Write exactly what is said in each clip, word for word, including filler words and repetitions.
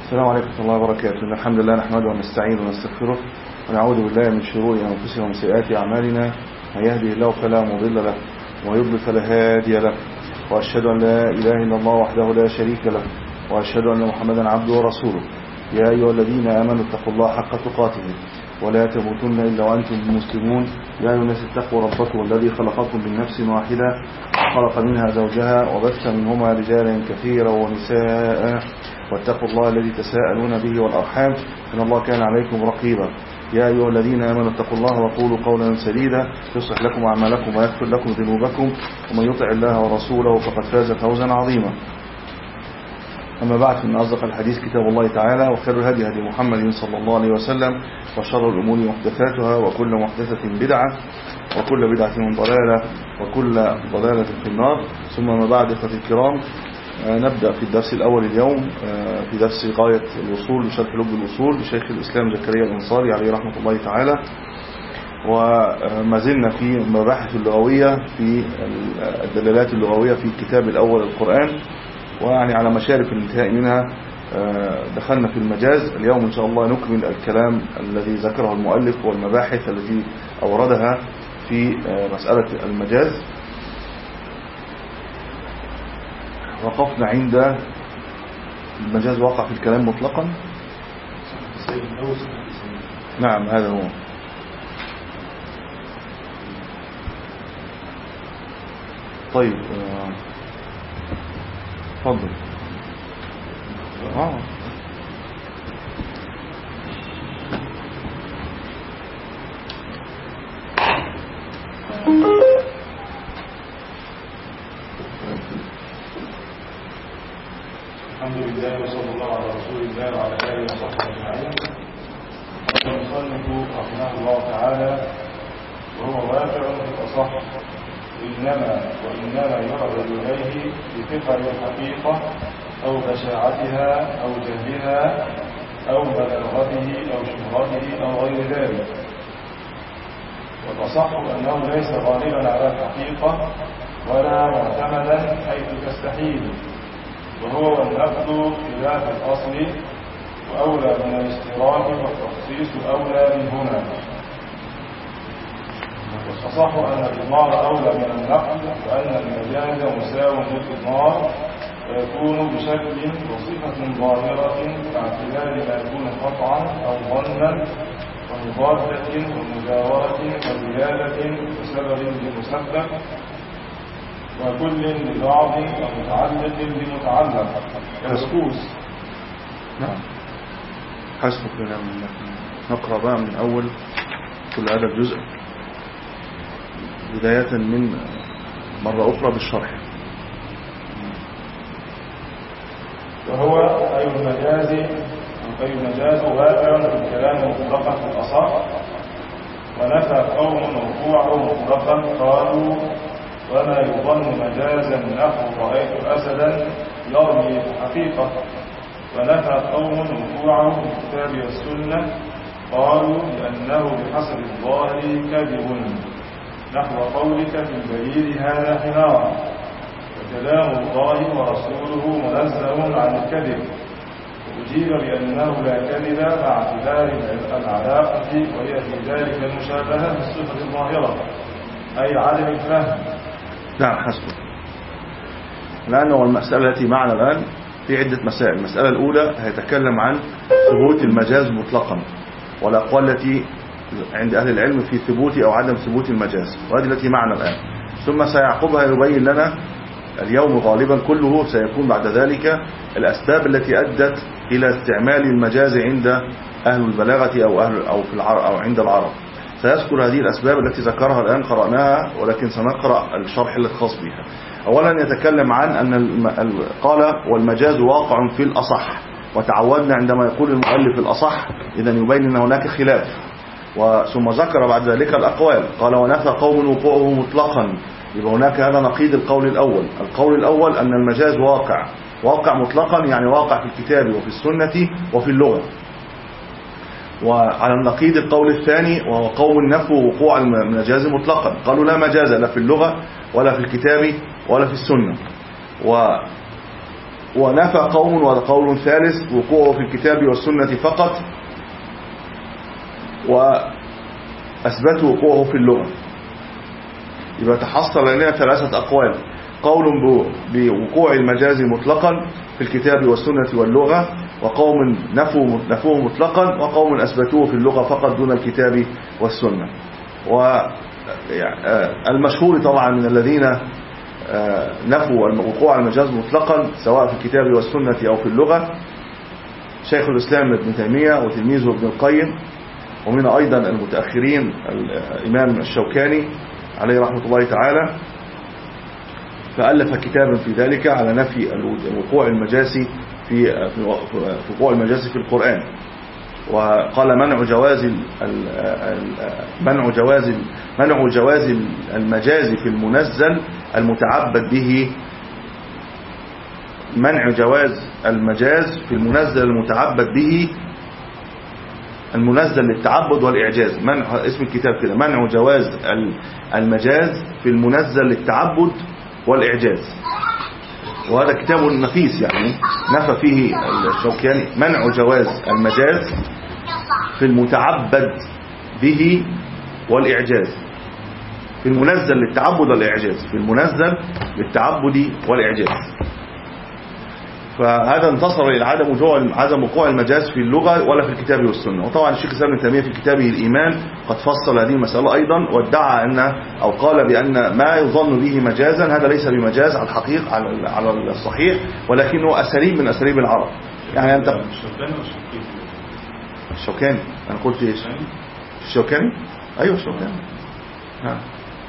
السلام عليكم ورحمة الله وبركاته. إن الحمد لله نحمده ونستعينه ونستغفره ونعوذ بالله من شرور أنفسنا ومن سيئات أعمالنا. من يهده الله فلا مضل له ومن يضلل فلا هادي له، وأشهد أن لا إله إلا الله وحده لا شريك له، وأشهد أن محمدا عبده ورسوله. يا أيها الذين آمنوا اتقوا الله حق تقاته ولا تموتن إلا وأنتم مسلمون. يا أيها الناس اتقوا ربكم الذي خلقكم من نفس واحدة وخلق منها زوجها وبث منهما رجالا كثيرا ونساء، واتقوا الله الذي تساءلون به والأرحام إن الله كان عليكم رقيبا. يا أيها الذين آمنوا اتقوا الله وقولوا قولا سديدا يصلح لكم أعمالكم ويغفر لكم ذنوبكم، ومن يطع الله ورسوله فقد فاز فوزا عظيما. أما بعد، فإن أصدق الحديث كتاب الله تعالى، وخير الهدي هدي محمد صلى الله عليه وسلم، وشر الأمور محدثاتها، وكل محدثة بدعة، وكل بدعة ضلالة، وكل ضلالة في النار. ثم ما بعد، إخوتي الكرام، نبدأ في الدرس الأول اليوم في درس غاية الوصول لشرح لب الوصول لشيخ الإسلام زكريا الأنصاري عليه رحمة الله تعالى. وما زلنا في المباحث اللغوية في الدلالات اللغوية في الكتاب الأول القرآن، ويعني على مشارف الانتهاء منها دخلنا في المجاز. اليوم إن شاء الله نكمل الكلام الذي ذكره المؤلف والمباحث التي أوردها في مسألة المجاز. وقفنا عند المجاز واقع في الكلام مطلقا. نعم، هذا هو. طيب، تفضل. اه الحمد لله وصلى الله على رسول الله وعلى اله وصحبه اجمعين. قال المصنف رحمه الله تعالى: وهو واقع في الاصح، انما وانما يعرض اليه بثقل الحقيقه او بشاعتها او جهلها او بلاغته او شهرته او غير ذلك. والاصح انه ليس غالبا على الحقيقه ولا معتمدا حيث تستحيل، وهو النقد خلاف الأصل، وأولى من الاشتراك والتخصيص أولى منهما. والأصح أن الإضمار أولى من النقد، وأن المجاز مساو للإضمار، ويكون بشكل وصفة ظاهرة باعتبار ما يكون قطعا أو ظنا، ومضادة ومجاورة وزيادة وسبب لمسبب، وكل لبعض ومتعلق بمتعلق كالسكوس. نعم، حسبك لنا من نقرأ بقى من أول كل هذا الجزء بداية من مرة أخرى بالشرح. وهو أي المجاز أي المجاز واقع في الكلام مطلقا في الأصح، ونفى قوم وقوعه مطلقا قالوا: وما يظن مجازا نحو رأيت أسدا يرمي حقيقة. ونفى قوم وقوعه في الكتاب والسنة قالوا لأنه بحسب الظاهر كذب، نحو قولك في البليل هذا حمار. وكلام الله ورسوله منزه عن الكذب، وأجيب بأنه لا كذب مع اعتبار العلاقة، وهي في ذلك المشابهة في الصفة الظاهرة أي عدم الفهم. نعم، حسب. الآن هو المسألة التي معنا الآن في عدة مسائل. المسألة الأولى هيتكلم عن ثبوت المجاز مطلقا، والأقوال التي عند أهل العلم في ثبوت أو عدم ثبوت المجاز، وهذه التي معنا الآن. ثم سيعقبها يبين لنا اليوم غالبا كله سيكون بعد ذلك الأسباب التي أدت إلى استعمال المجاز عند أهل البلاغة أو أهل أو في العرب أو عند العرب. سيذكر هذه الأسباب التي ذكرها الآن، قرأناها، ولكن سنقرأ الشرح الخاص بها. أولا يتكلم عن أن قال: والمجاز واقع في الأصح. وتعودنا عندما يقول المؤلف الأصح إذن يبين أن هناك خلاف. ثم ذكر بعد ذلك الأقوال، قال: ونفى قوم وقوعه مطلقا. يبقى هناك هذا نقيض القول الأول. القول الأول أن المجاز واقع واقع مطلقا، يعني واقع في الكتاب وفي السنة وفي اللغة. وعلى النقيض القول الثاني، وهو قوم نفوا وقوع المجاز مطلقا، قالوا لا مجاز لا في اللغة ولا في الكتاب ولا في السنة. و ونفى قوم وقول ثالث وقوعه في الكتاب والسنة فقط، وأثبتوا وقوعه في اللغة. يبقى تحصل لنا ثلاثة أقوال: قول بوقوع المجاز مطلقا في الكتاب والسنة واللغة، وقوم نفوا نفوه مطلقا، وقوم أثبتوه في اللغة فقط دون الكتاب والسنة. والمشهور طبعا من الذين نفوا وقوع المجاز مطلقا سواء في الكتاب والسنة أو في اللغة شيخ الإسلام ابن تيمية وتلميذه ابن القيم، ومن أيضا المتأخرين الإمام الشوكاني عليه رحمة الله تعالى، فألف كتابا في ذلك على نفي وقوع المجاز في وقوع المجاز في القرآن، وقال منع جواز منع جواز منع جواز المجاز في المنزل المتعبد به منع جواز المجاز في المنزل المتعبد به المنزل للتعبد والإعجاز. منع اسم الكتاب كده: منع جواز المجاز في المنزل للتعبد والإعجاز. وهذا كتاب نفيس يعني نفى فيه الشوكاني منع جواز المجاز في المتعبد به والإعجاز، في المنزل للتعبد والإعجاز، في المنزل للتعبد والإعجاز. فهذا انتصر إلى عدم وقوع عدم وقوع المجاز في اللغة ولا في الكتاب والسنة. وطبعا الشيخ الإسلام ابن تيمية في كتابه الإيمان قد فصل هذه المسألة أيضا، وادعى أن أو قال بأن ما يظن به مجازا هذا ليس بمجاز على الحقيقة على على الصحيح، ولكنه أساليب من أساليب العرب. يعني أنت الشوكاني أنا قلت إيش؟ الشوكاني أيوه الشوكاني ها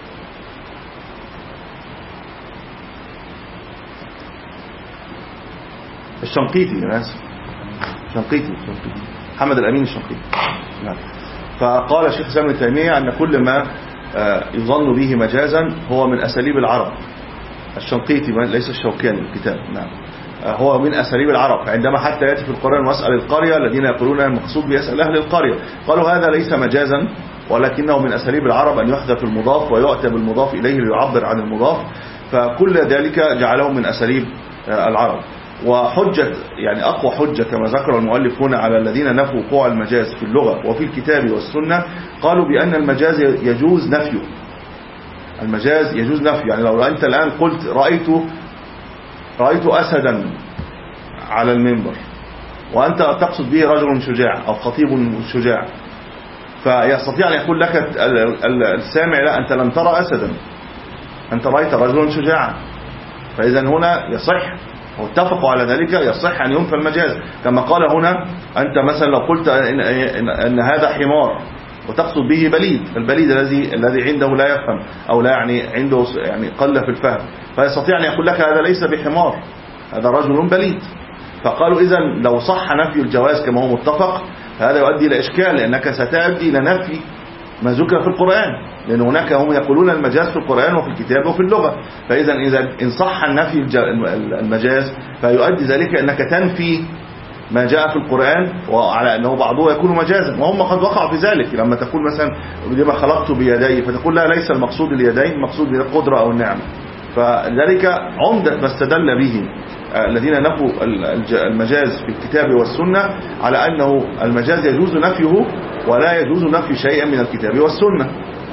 الشنقيطي أنا آسف شنقيطي محمد الأمين الشنقيطي. نعم. فقال الشيخ الإسلام ابن تيمية أن كل ما يظن به مجازا هو من أساليب العرب. الشنقيطي ليس الشوكاني الكتاب. نعم. هو من أساليب العرب، عندما حتى يأتي في القرآن واسأل القرية الذين يقولون المقصود بيسأل أهل القرية، قالوا هذا ليس مجازا ولكنه من أساليب العرب أن يحذف المضاف ويؤتى بالمضاف إليه ليعبر عن المضاف، فكل ذلك جعله من أساليب العرب. وحجة يعني أقوى حجة كما ذكر المؤلف هنا على الذين نفوا وقوع المجاز في اللغة وفي الكتاب والسنة، قالوا بأن المجاز يجوز نفيه. المجاز يجوز نفيه، يعني لو أنت الآن قلت رأيت رأيت أسدا على المنبر وأنت تقصد به رجل شجاع أو خطيب شجاع، فيستطيع أن يقول لك السامع لا أنت لم ترى أسدا، أنت رأيت رجلا شجاعا. فإذا هنا يصح واتفقوا على ذلك يصح أن ينفى المجاز، كما قال هنا أنت مثلا لو قلت إن, إن, إن هذا حمار وتقصد به بليد، البليد الذي الذي عنده لا يفهم أو لا يعني عنده يعني قل في الفهم، فيستطيع أن يقول لك هذا ليس بحمار هذا رجل بليد. فقالوا إذا لو صح نفي الجواز كما هو متفق هذا يؤدي إلى إشكال، لأنك ستؤدي إلى نفي ما ذكر في القرآن، لأن هناك هم يقولون المجاز في القرآن وفي الكتاب وفي اللغة. فإذا إذا إن صح النفي المجاز فيؤدي ذلك أنك تنفي ما جاء في القرآن وعلى أنه بعضه يكون مجازا، وهم قد وقعوا في ذلك. لما تقول مثلا لما خلقت بيدي فتقول لا ليس المقصود اليدين، المقصود بالقدرة أو النعمة. فذلك عمدة ما استدل به الذين نفوا المجاز في الكتاب والسنة على أنه المجاز يجوز نفيه ولا يجوز نفي شيئا من الكتاب والسنة.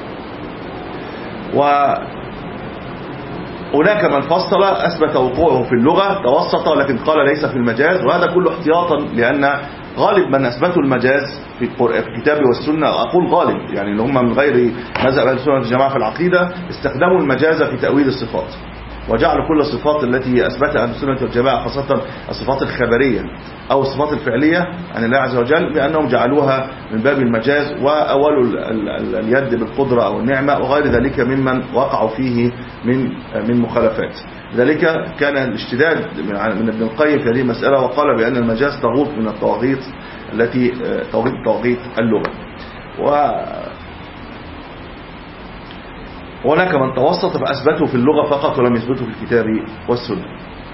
وهناك من فصل أثبت وقوعه في اللغة توسط لكن قال ليس في المجاز، وهذا كله احتياطا لأن غالب من أثبتوا المجاز في الكتاب والسنة، أقول غالب يعني اللي هم من غير مذهب أهل السنة والجماعة في العقيدة، استخدموا المجاز في تأويل الصفات وجعلوا كل الصفات التي أثبتها أهل السنة والجماعة خاصة الصفات الخبرية أو الصفات الفعلية عن الله عز وجل بأنهم جعلوها من باب المجاز، وأولوا اليد بالقدرة أو النعمة وغير ذلك ممن وقعوا فيه من من مخالفات. لذلك كان الاشتداد من ابن القيم في هذه المسألة، وقال بأن المجاز طاغوت من الطواغيت التي طاغيت طواغيت اللغة. و وهناك من توسط فأثبته في اللغة فقط ولم يثبته في الكتاب والسنة.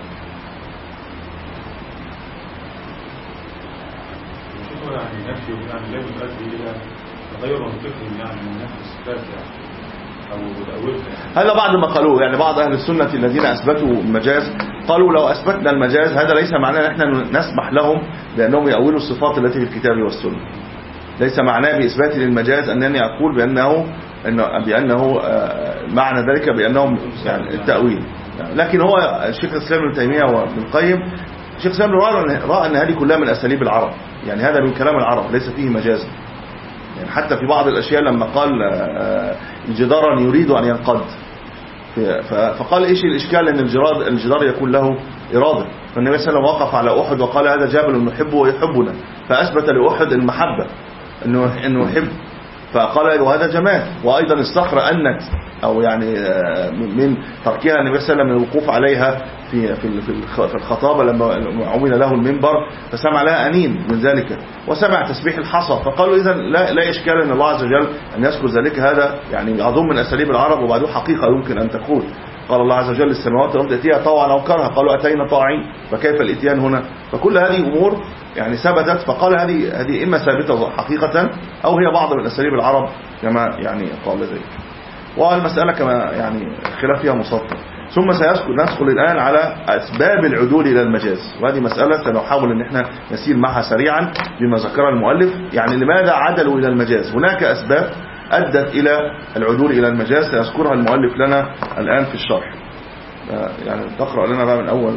يعني نفي يعني لا يؤدي إلى تغير منطقي يعني من نفس الصفات يعني أو تأويلها. هذا بعد ما قالوه، يعني بعض أهل السنة الذين أثبتوا المجاز قالوا لو أثبتنا المجاز هذا ليس معناه أن احنا نسمح لهم بأنهم يأولوا الصفات التي في الكتاب والسنة. ليس معناه بإثبات للمجاز أنني أقول بأنه بأنه معنى ذلك بأنهم يعني التأويل. لكن هو الشيخ الإسلام ابن تيمية وابن القيم الشيخ الإسلام رأى أن هذه كلها من أساليب العرب، يعني هذا من كلام العرب ليس فيه مجاز. يعني حتى في بعض الأشياء لما قال جدارا يريد أن ينقض فقال إيش الإشكال أن الجدار الجدار يكون له إرادة. فالنبي صلى الله عليه وسلم وقف على أحد وقال هذا جبل نحبه ويحبنا، فأثبت لأحد المحبة أنه إنه يحب، فقال وهذا جمال. وأيضا الصخرة أنت أو يعني من تركها النبي صلى الله عليه وسلم من الوقوف عليها في في في الخطابة لما عمل له المنبر فسمع لها أنين من ذلك، وسمع تسبيح الحصى. فقالوا إذا لا لا إشكال أن الله عز وجل أن يذكر ذلك، هذا يعني عظيم من أساليب العرب وبعده حقيقة يمكن أن تكون. قال الله عز وجل السماوات والأرض ائتيها طوعا أو كرها قالوا أتينا طاعين، فكيف الإتيان هنا؟ فكل هذه أمور يعني ثبتت. فقال هذه هذه إما ثابتة حقيقة أو هي بعض من أساليب العرب كما يعني قال ذلك. والمسألة كما يعني الخلاف فيها مسطر. ثم سيذكر ندخل الآن على أسباب العدول إلى المجاز، وهذه مسألة سنحاول أن احنا نسير معها سريعا بما ذكر المؤلف. يعني لماذا عدلوا إلى المجاز؟ هناك أسباب أدت إلى العدول إلى المجاز سيذكرها المؤلف لنا الآن في الشرح. يعني تقرأ لنا بقى من أول.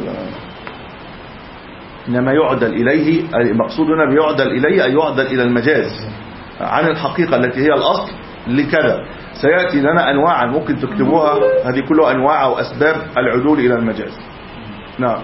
إنما يعدل إليه، المقصود هنا بيعدل إليه أي يعدل إلى المجاز عن الحقيقة التي هي الأصل لكذا. سيأتي لنا أنواعا ممكن تكتبوها، هذه كلها أنواع وأسباب العدول إلى المجاز. نعم.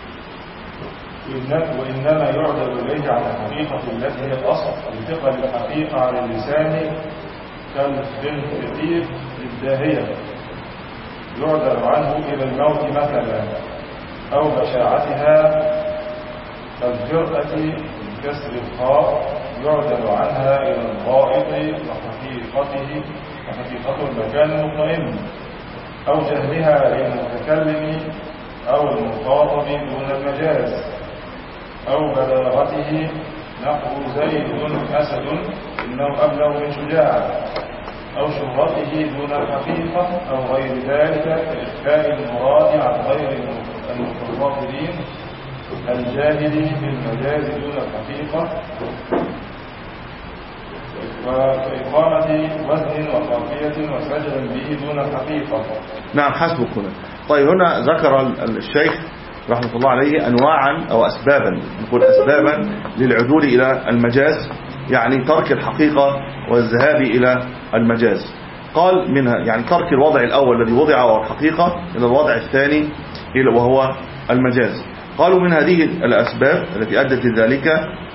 وإنما يعدل إليه على الحقيقة التي هي الأصل لثقل الحقيقة على اللسان كالخنفقير الداهية يعدل عنه إلى الموت مثلا، أو بشاعتها كالجرأة بكسر الخاء يعدل عنها إلى الغائط وحقيقته وحقيقته المكان المطمئن، أو جهلها للمتكلم أو المخاطب دون المجاز، أو بلاغته نحو زيد أسد إنه أبلغ من شجاع، أو شهرته دون الحقيقة، أو غير ذلك كإخفاء المراد عن غير المخاطبين الجاهل بالمجاز دون الحقيقة، وإقامة وزن وقافية وسجل به دون الحقيقة. نعم حسبك هنا. طيب هنا ذكر الشيخ رحمة الله عليه أنواعا أو أسبابا، نقول أسبابا للعدول إلى المجاز، يعني ترك الحقيقة والذهاب إلى المجاز. قال منها يعني ترك الوضع الأول الذي وضع وهو الحقيقة إلى الوضع الثاني وهو المجاز. قالوا من هذه الأسباب التي أدت لذلك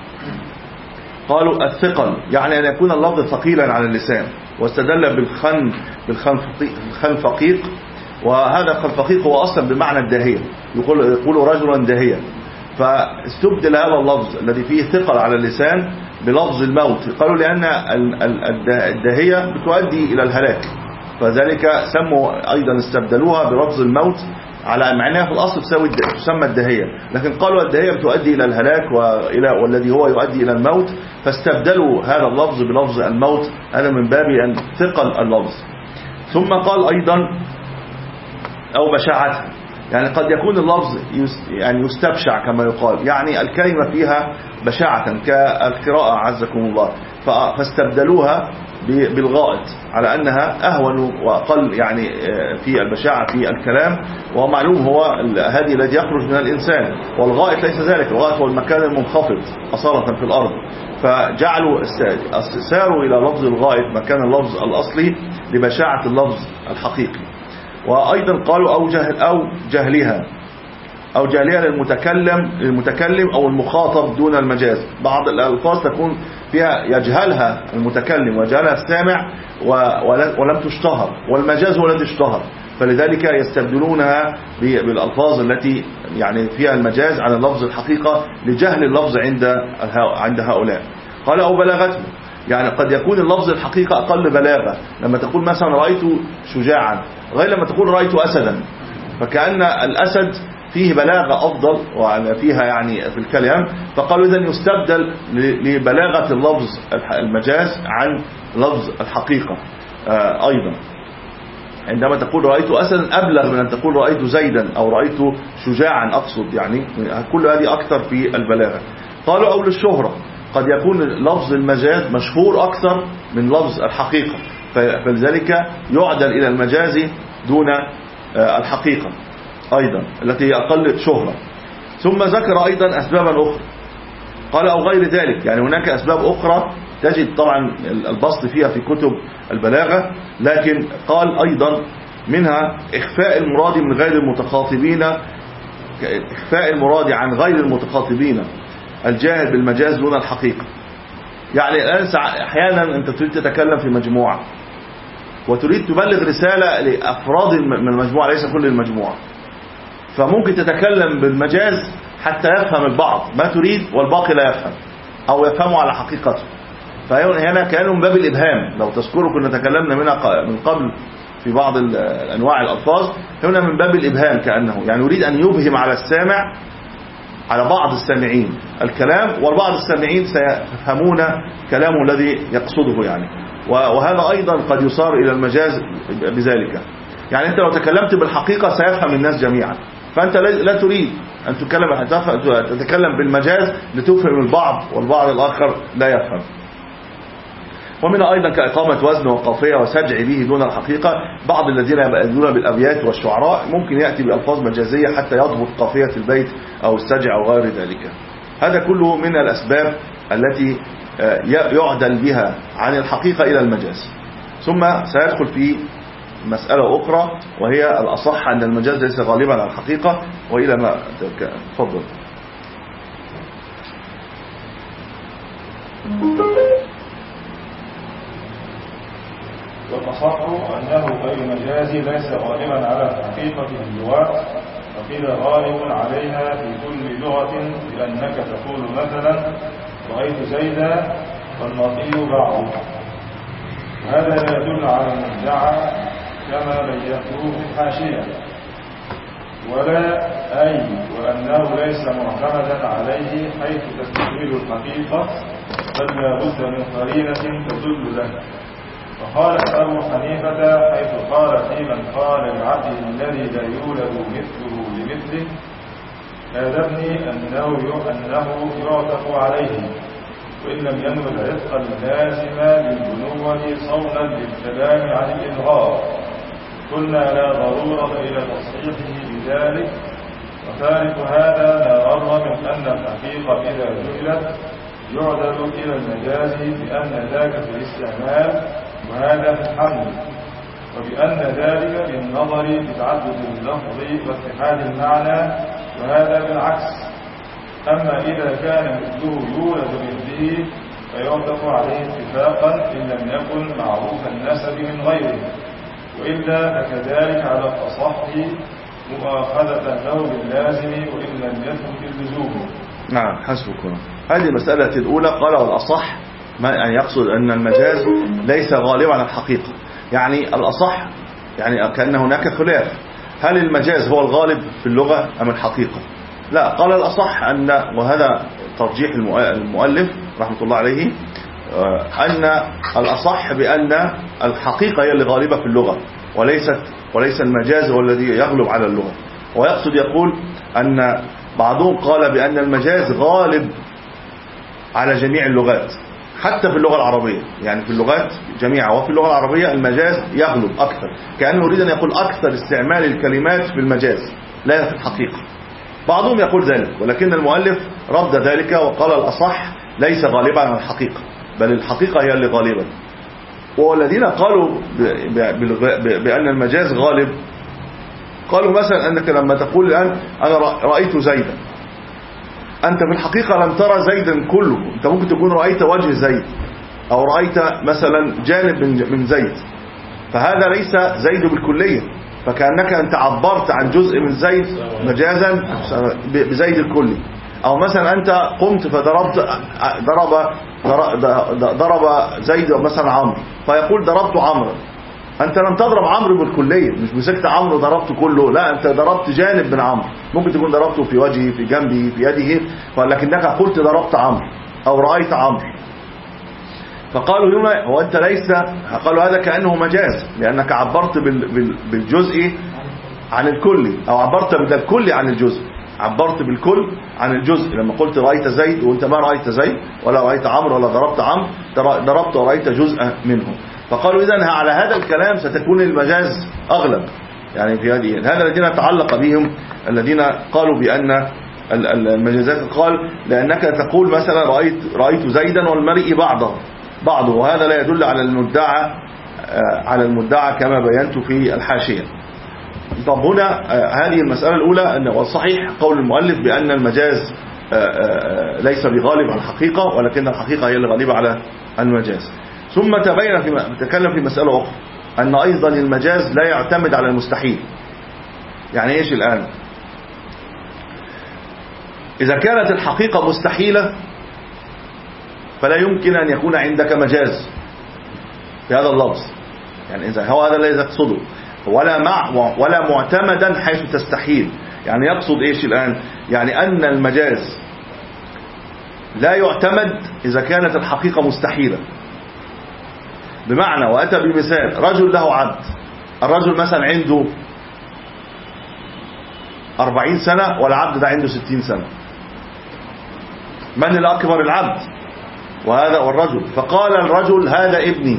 قالوا الثقل، يعني أن يكون اللفظ ثقيلا على اللسان، واستدل بالخن بالخنفقيق، وهذا الخنفقيق هو أصلا بمعنى الداهية، يقول, يقول رجلا داهية، فاستبدل هذا اللفظ الذي فيه ثقل على اللسان بلفظ الموت. قالوا لأن الداهية بتؤدي إلى الهلاك، فذلك سموا أيضا استبدلوها بلفظ الموت على معناها في الأصل تسمى الداهية، لكن قالوا الداهية بتؤدي إلى الهلاك وإلى والذي هو يؤدي إلى الموت، فاستبدلوا هذا اللفظ بلفظ الموت، هذا من باب أن ثقل اللفظ. ثم قال أيضا أو بشاعته، يعني قد يكون اللفظ يعني يستبشع كما يقال، يعني الكلمة فيها بشاعة كالقراءة عزكم الله، فاستبدلوها بالغائط على أنها أهون وأقل يعني في البشاعة في الكلام، ومعلوم هو هذه الذي يخرج من الإنسان، والغائط ليس ذلك، الغائط هو المكان المنخفض أصالة في الأرض، فجعلوا ساروا إلى لفظ الغائط مكان اللفظ الأصلي لبشاعة اللفظ الحقيقي. وأيضا قالوا أو جهل أو جهلها أو جهلها للمتكلم للمتكلم أو المخاطب دون المجاز. بعض الألفاظ تكون فيها يجهلها المتكلم ويجهلها السامع ولم تشتهر، والمجاز هو الذي اشتهر، فلذلك يستبدلونها بالألفاظ التي يعني فيها المجاز على اللفظ الحقيقة لجهل اللفظ عند عند هؤلاء. قال أو بلاغته، يعني قد يكون اللفظ الحقيقة أقل بلاغة، لما تقول مثلا رأيت شجاعا غير لما تقول رأيت أسدا، فكأن الأسد فيه بلاغة أفضل وفيها يعني في الكلام، فقالوا إذن يستبدل لبلاغة اللفظ المجاز عن لفظ الحقيقة أيضا. عندما تقول رأيت أسدا أبلغ من أن تقول رأيت زيدا أو رأيت شجاعا، أقصد يعني كل هذه أكثر في البلاغة. قالوا أو للشهرة، قد يكون لفظ المجاز مشهور أكثر من لفظ الحقيقة، فلذلك يعدل إلى المجاز دون الحقيقة أيضا التي هي أقل شهرة. ثم ذكر أيضا أسبابا أخرى، قال أو غير ذلك، يعني هناك أسباب أخرى تجد طبعا البسط فيها في كتب البلاغة، لكن قال أيضا منها إخفاء المراد من غير المتخاطبين، إخفاء المراد عن غير المتخاطبين الجاهل بالمجاز دون الحقيقة. يعني الآن أحيانا أنت تريد تتكلم في مجموعة وتريد تبلغ رسالة لأفراد من المجموعة ليس كل المجموعة، فممكن تتكلم بالمجاز حتى يفهم البعض ما تريد والباقي لا يفهم أو يفهمه على حقيقته. فهنا كانوا من باب الإبهام، لو تذكروا كنا تكلمنا منها من قبل في بعض الأنواع الألفاظ، هنا من باب الإبهام كأنه يعني يريد أن يبهم على السامع، على بعض السامعين الكلام، والبعض السامعين سيفهمون كلامه الذي يقصده يعني. وهذا أيضا قد يصار إلى المجاز بذلك، يعني أنت لو تكلمت بالحقيقة سيفهم الناس جميعا، فأنت لا تريد أن تتكلم تتكلم بالمجاز لتفهم البعض والبعض الآخر لا يفهم. ومنها أيضا كإقامة وزن وقافية وسجع به دون الحقيقة، بعض الذين يبدون بالأبيات والشعراء ممكن يأتي بألفاظ مجازية حتى يضبط قافية البيت أو السجع أو غير ذلك. هذا كله من الأسباب التي يعدل بها عن الحقيقة إلى المجاز. ثم سيدخل في مسألة أخرى وهي الأصح أن المجاز ليس غالبا على الحقيقة، وإلى ما تفضل. والأصح أنه غير مجازي ليس غالبا على الحقيقة في اللغات، وقيل غالب عليها في كل لغة، لأنك تقول مثلا رأيت زيدا والمرئي بعضه. هذا لا يدل على المدعى كما بينته في الحاشية، ولا أي وأنه ليس معتمدا عليه حيث تستقبل الحقيقة، بل لا بد من قرينة تدل له. فقال أبو حنيفة حيث قال في من قال العبد الذي لا يولد مثله لمثله آذبني أنه أنه يعتق عليه، وإن لم ينوي العتق اللازم للبنوة صونا للكلام عن الإظهار. قلنا لا ضرورة إلى تصحيحه بذلك. وثالث هذا لا غر من أن الحقيقة إذا جهلت يعدل إلى المجاز بأن ذاك في الاستعمال وهذا في الحمل، وبأن ذلك بالنظر بتعدد اللفظ واتحاد المعنى، وهذا بالعكس. أما إذا كان مثله يولد مثله فيعتق عليه اتفاقا إن لم يكن معروف النسب من غيره، وإلا فكذلك على الأصح مؤاخذة له باللازم وإن لم يثبت اللزوم. نعم حسبكم. هذه المسألة الأولى قال والأصح ما يعني يقصد أن المجاز ليس غالبا على الحقيقة، يعني الأصح يعني كأن هناك خلاف، هل المجاز هو الغالب في اللغة أم الحقيقة؟ لا، قال الأصح أن، وهذا ترجيح المؤلف رحمة الله عليه، أن الأصح بأن الحقيقة هي اللي غالبة في اللغة وليست وليس المجاز هو الذي يغلب على اللغة. ويقصد يقول أن بعضهم قال بأن المجاز غالب على جميع اللغات حتى في اللغة العربية، يعني في اللغات جميعها وفي اللغة العربية المجاز يغلب أكثر، كأنه يريد أن يقول أكثر استعمال الكلمات في المجاز لا في الحقيقة. بعضهم يقول ذلك، ولكن المؤلف رد ذلك وقال الأصح ليس غالبا على الحقيقة بل الحقيقة هي اللي غالبا. والذين قالوا بأن المجاز غالب قالوا مثلا أنك لما تقول الآن أنا رأيت زيدا، أنت في الحقيقة لم ترى زيدا كله، أنت ممكن تكون رأيت وجه زيد أو رأيت مثلا جانب من زيد، فهذا ليس زيد بالكلية، فكأنك أنت عبرت عن جزء من زيد مجازا بزيد الكلي. أو مثلا أنت قمت فضربت ضرب ضرب زيد مثلا عمرو، فيقول ضربت عمرو، أنت لم تضرب عمرو بالكلية، مش مسكت عمرو ضربته كله، لا أنت ضربت جانب من عمرو، ممكن تكون ضربته في وجهه في جنبه في يده، ولكنك قلت ضربت عمرو أو رأيت عمرو. فقالوا هنا هو أنت ليس، قالوا هذا كأنه مجاز لأنك عبرت بالجزء عن الكل، أو عبرت بالكل عن الجزء، عبرت بالكل عن الجزء لما قلت رأيت زيد وأنت ما رأيت زيد ولا رأيت عمرو ولا ضربت عمرو، ضربت ورأيت جزءا منه. فقالوا إذن على هذا الكلام ستكون المجاز أغلب، يعني في هذه هذا الذين تعلق بهم الذين قالوا بأن المجازات، قال لأنك تقول مثلا رأيت رأيت زيدا والمرء بعضه بعضه وهذا لا يدل على المدعى على المدعى كما بينت في الحاشية. طب هنا هذه المسألة الأولى أن والصحيح قول المؤلف بأن المجاز ليس بغالب على الحقيقة، ولكن الحقيقة هي الغالبة على المجاز. ثم تبين في تكلم في مسألة أخرى أن أيضا المجاز لا يعتمد على المستحيل. يعني إيش الآن؟ إذا كانت الحقيقة مستحيلة فلا يمكن أن يكون عندك مجاز في هذا اللفظ، يعني إذا هو هذا الذي يقصده، ولا مع ولا معتمدا حيث تستحيل. يعني يقصد إيش الآن؟ يعني أن المجاز لا يعتمد إذا كانت الحقيقة مستحيلة. بمعنى وأتى بمثال رجل له عبد، الرجل مثلا عنده أربعين سنة والعبد ده عنده ستين سنة، من الأكبر؟ العبد وهذا والرجل. فقال الرجل هذا ابني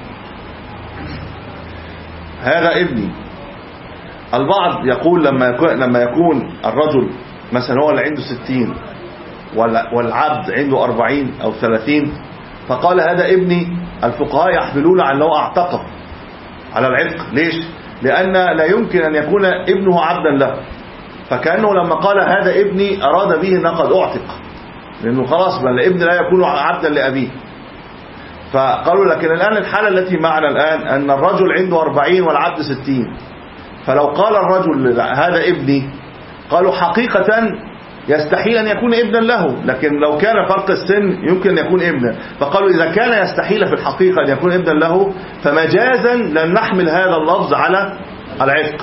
هذا ابني. البعض يقول لما يكون لما يكون الرجل مثلا هو اللي عنده ستين والعبد عنده أربعين أو ثلاثين فقال هذا ابني، الفقهاء يحملون على أنه اعتقه على العتق. ليش؟ لأن لا يمكن أن يكون ابنه عبدا له، فكأنه لما قال هذا ابني أراد به أنه قد أعتق، لأنه خلاص بل الابن لا يكون عبدا لأبيه. فقالوا لكن الآن الحالة التي معنا الآن أن الرجل عنده أربعين والعبد ستين، فلو قال الرجل هذا ابني قالوا حقيقة يستحيل أن يكون ابنا له، لكن لو كان فرق السن يمكن أن يكون ابنا. فقالوا إذا كان يستحيل في الحقيقة أن يكون ابنا له فمجازا لن نحمل هذا اللفظ على العتق،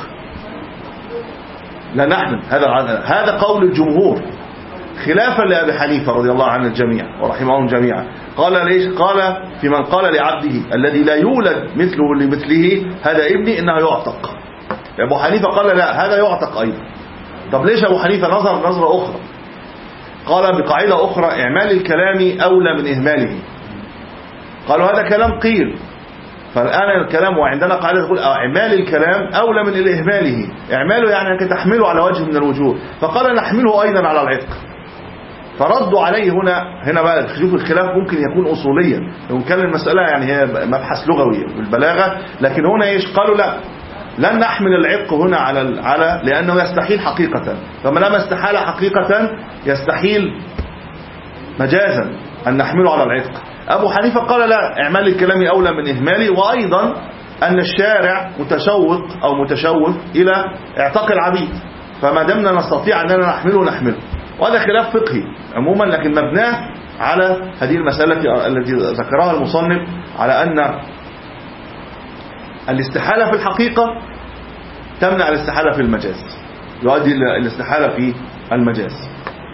لن نحمل هذا هذا قول الجمهور خلافا لأبي حنيفة رضي الله عن الجميع ورحمهم جميعا. قال ليش؟ قال في من قال لعبده الذي لا يولد مثله لمثله هذا ابني إنه يعتق. أبو حنيفة قال لا هذا يعتق أيضا. طب ليش أبو حنيفة نظر نظرة أخرى؟ قال بقاعدة أخرى إعمال الكلام أولى من إهماله. قالوا هذا كلام قيل، فالآن الكلام وعندنا قاعدة تقول إعمال الكلام أولى من إهماله. إعماله يعني أنك تحمله على وجه من الوجوه، فقال نحمله أيضا على العتق. فردوا عليه هنا هنا بقى شوف الخلاف ممكن يكون أصوليا، لو كان المسألة يعني هي مبحث لغوي بالبلاغة، لكن هنا إيش قالوا لا لن نحمل العتق هنا على على لأنه يستحيل حقيقة، فما لما استحال حقيقة يستحيل مجازا أن نحمله على العتق. أبو حنيفة قال لا إعمال الكلام أولى من إهماله، وأيضا أن الشارع متشوق أو متشوف إلى اعتاق العبيد، فما دمنا نستطيع أننا نحمله نحمله. وهذا خلاف فقهي عموما، لكن مبناه على هذه المسألة التي ذكرها المصنف على أن الاستحالة في الحقيقة تمنع الاستحالة في المجاز، يؤدي الاستحالة في المجاز.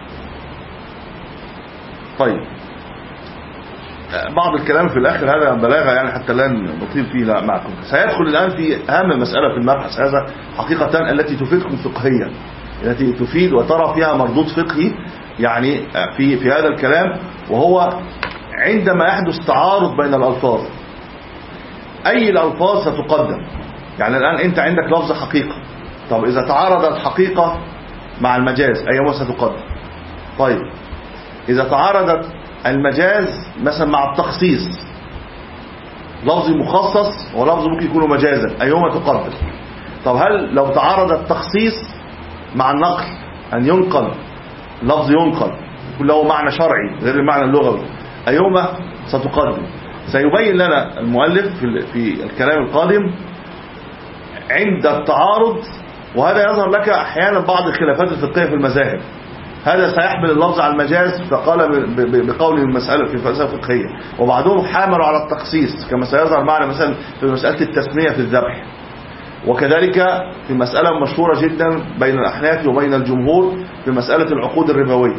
طيب بعض الكلام في الآخر هذا بلاغة يعني حتى لا نطيل فيه لا معكم. سيدخل الآن في أهم مسألة في المبحث هذا حقيقة التي تفيدكم فقهيا، التي تفيد وترى فيها مردود فقهي يعني في في هذا الكلام، وهو عندما يحدث تعارض بين الألفاظ أي الألفاظ ستقدم. يعني الآن أنت عندك لفظ حقيقة، طب إذا تعارض الحقيقة مع المجاز أيهما ستقدم؟ طيب إذا تعارضت المجاز مثلا مع التخصيص، لفظ مخصص ولفظ ممكن يكون مجازا، أيهما تقدم؟ طب هل لو تعارض التخصيص مع النقل أن ينقل لفظ ينقل يكون له معنى شرعي غير المعنى اللغوي، أيهما ستقدم؟ سيبين لنا المؤلف في الكلام القادم عند التعارض، وهذا يظهر لك أحيانا بعض الخلافات الفقهية في المذاهب. هذا سيحمل اللفظ على المجاز فقال بقول المسألة في فلسفة فقهية، وبعضهم حاملوا على التخصيص كما سيظهر معنا مثلا في مسألة التسمية في الذبح، وكذلك في مسألة مشهورة جدا بين الأحناف وبين الجمهور في مسألة العقود الربوية.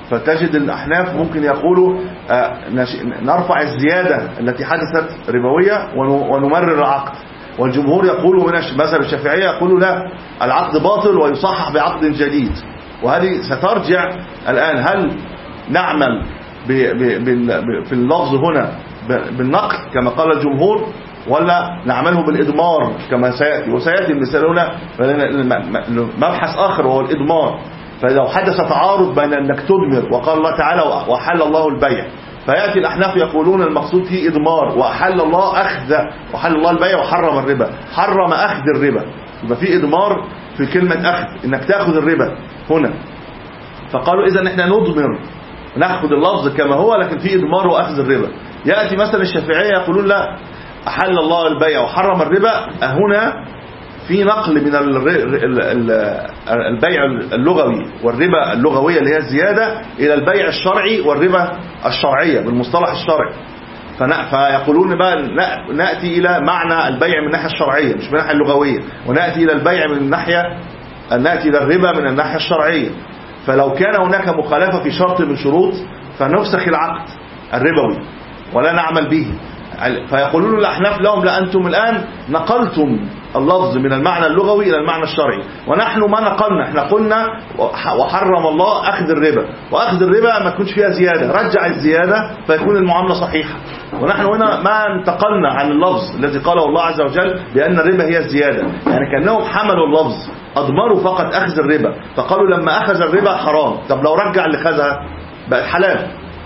فتجد الأحناف ممكن يقولوا نرفع الزيادة التي حدثت ربوية ونمرر العقد، والجمهور يقولوا من مذهب الشافعية يقولوا لا، العقد باطل ويصحح بعقد جديد. وهذه سترجع الآن، هل نعمل في اللفظ هنا بالنقل كما قال الجمهور، ولا نعمله بالإضمار كما سيأتي؟ وسيأتي المثال هنا مبحث آخر وهو الإضمار. فلو حدث تعارض بين أنك تدمر وقال الله تعالى وحل الله البيع، فيأتي الأحناف يقولون المقصود فيه إضمار، وأحل الله أخذ، وحل الله البيع وحرم الربا، حرم أخذ الربا، يبقى في إضمار في كلمة أخذ، إنك تأخذ الربا هنا. فقالوا إذا نحن نضمر، نأخذ اللفظ كما هو لكن في إضمار وأخذ الربا. يأتي مثلا الشافعية يقولون لا، أحل الله البيع وحرم الربا، هنا في نقل من البيع اللغوي والربا اللغوية اللي هي الزيادة إلى البيع الشرعي والربا الشرعية بالمصطلح الشرعي. فيقولون بقى نأتي إلى معنى البيع من الناحية الشرعية مش من الناحية اللغوية، ونأتي إلى البيع من الناحية نأتي إلى الربا من الناحية الشرعية. فلو كان هناك مخالفة في شرط من شروط فنفسخ العقد الربوي ولا نعمل به. فيقولون الأحناف لهم لا، أنتم الآن نقلتم اللفظ من المعنى اللغوي إلى المعنى الشرعي، ونحن ما نقلنا، احنا قلنا وحرم الله أخذ الربا، وأخذ الربا ما تكونش فيها زيادة، رجع الزيادة فيكون المعاملة صحيحة. ونحن هنا ما انتقلنا عن اللفظ الذي قاله الله عز وجل بأن الربا هي الزيادة، يعني كأنهم حملوا اللفظ أضمروا فقط أخذ الربا، فقالوا لما أخذ الربا حرام، طب لو رجع اللي خذها بقت حلال.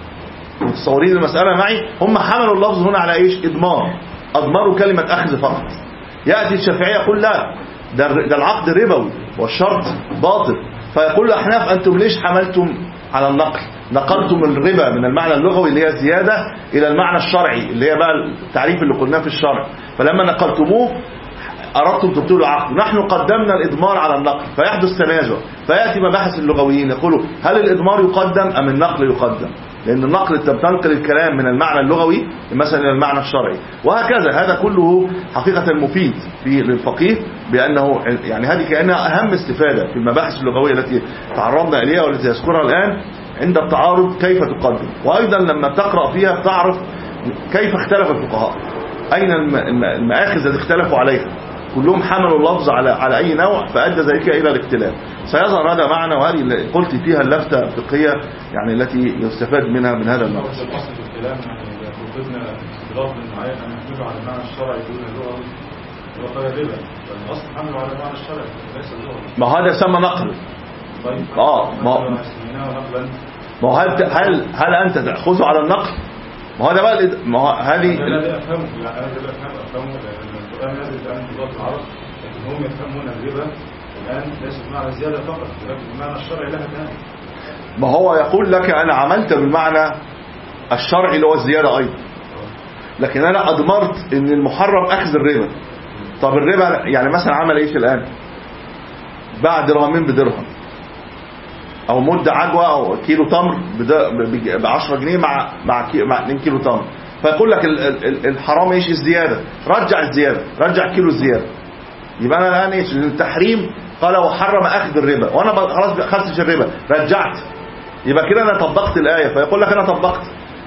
متصورين المسألة معي؟ هم حملوا اللفظ هنا على إيش؟ إضمار، أضمروا كلمة أخذ فقط. يأتي الشافعية يقول لا، ده العقد ربوي والشرط باطل. فيقول الأحناف أنتم ليش حملتم على النقل؟ نقلتم الربا من المعنى اللغوي اللي هي الزيادة إلى المعنى الشرعي اللي هي بقى التعريف اللي قلناه في الشرع، فلما نقلتموه أردتم تبطلوا عقد، نحن قدمنا الإضمار على النقل فيحدث تنازع. فيأتي مباحث اللغويين يقولوا هل الإضمار يقدم أم النقل يقدم؟ لأن النقل تنقل الكلام من المعنى اللغوي مثلا إلى المعنى الشرعي، وهكذا. هذا كله حقيقة مفيد في للفقيه، بأنه يعني هذه كأنها أهم استفادة في المباحث اللغوية التي تعرضنا إليها والتي يذكرها الآن عند التعارض كيف تقدم. وأيضا لما تقرأ فيها تعرف كيف اختلف الفقهاء، أين المآخذ التي اختلفوا عليها، كلهم حملوا اللفظ على على أي نوع فأدى ذلك إلى الاختلاف. سيظهر هذا معنا، وهذه اللي قلت فيها اللفتة الفقهية يعني التي يستفاد منها من هذا النقص. الأصل في الكلام يعني وجدنا اختلاف من معين أن نحمله على المعنى الشرعي دون اللغوي وقال الربا، فالأصل حمله على المعنى الشرعي ليس اللغوي. ما هذا يسمى نقل. طيب اه ما ما هل هل هل أنت تأخذه على النقل؟ ما هذا بقى ما هذه أنا لا أفهمه، يعني أنا لا أفهم أفهمه لأن القرآن نازل الآن في لغة العرب، لكن هم يفهمون الربا الآن ليس بمعنى الزيادة فقط ولكن بمعنى الشرعي لها ثاني. ما هو يقول لك أنا عملت بالمعنى الشرعي اللي هو الزيادة أيضا، لكن أنا أضمرت إن المحرم أخذ الربا. طب الربا يعني مثلا عمل إيش الآن؟ باع درهمين بدرهم، أو مدة عجوة أو كيلو تمر بعشرة جنيه مع مع مع اتنين كيلو تمر، فيقول لك الحرام إيش؟ الزيادة، رجع الزيادة، رجع كيلو الزيادة. يبقى أنا الآن إيش؟ التحريم قال وحرم أخذ الربا، وأنا خلاص أخذتش الربا رجعت، يبقى كده أنا طبقت الآية. فيقول لك أنا طبقت.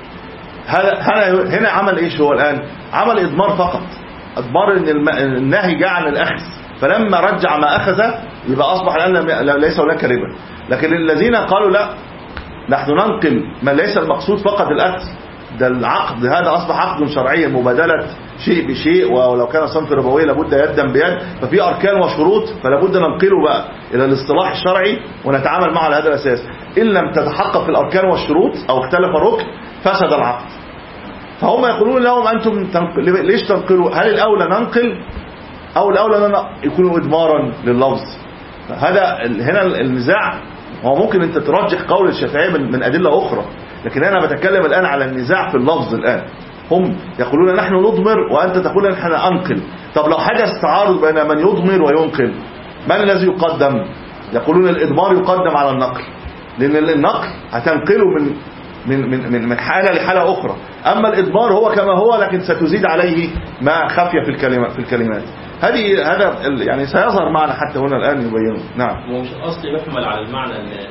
هنا هنا عمل إيش هو الآن؟ عمل إضمار فقط، إضمار إن النهي جاء عن الأخذ، فلما رجع ما أخذ يبقى أصبح الآن ليس هناك ربا. لكن الذين قالوا لا، نحن ننقل ما ليس المقصود فقط الأخذ، ده العقد هذا أصبح عقد شرعي، مبادلة شيء بشيء، ولو كان صنف ربوي لابد يدا بيد، ففي أركان وشروط فلابد ننقله بقى إلى الاصطلاح الشرعي ونتعامل معه على هذا الأساس. إن لم تتحقق في الأركان والشروط أو اختلف ركن فسد العقد. فهم يقولون لهم أنتم تنقل، ليش تنقلوا؟ هل الأولى ننقل أو الأولى أن يكونوا إدمارا لللفظ؟ هذا هنا النزاع. هو ممكن أنت ترجح قول الشافعية من, من أدلة أخرى، لكن أنا بتكلم الآن على النزاع في اللفظ الآن. هم يقولون نحن نضمر وأنت تقول نحن أنقل. طب لو حدث تعارض بين من يضمر وينقل، من الذي يقدم؟ يقولون الإضمار يقدم على النقل، لأن النقل هتنقله من من من من حالة لحالة أخرى. أما الإضمار هو كما هو، لكن ستزيد عليه ما خفي في الكلمات في الكلمات هذه. هذا يعني سيظهر معنا حتى هنا الآن يبينه. نعم. هو مش الأصل يحمل على المعنى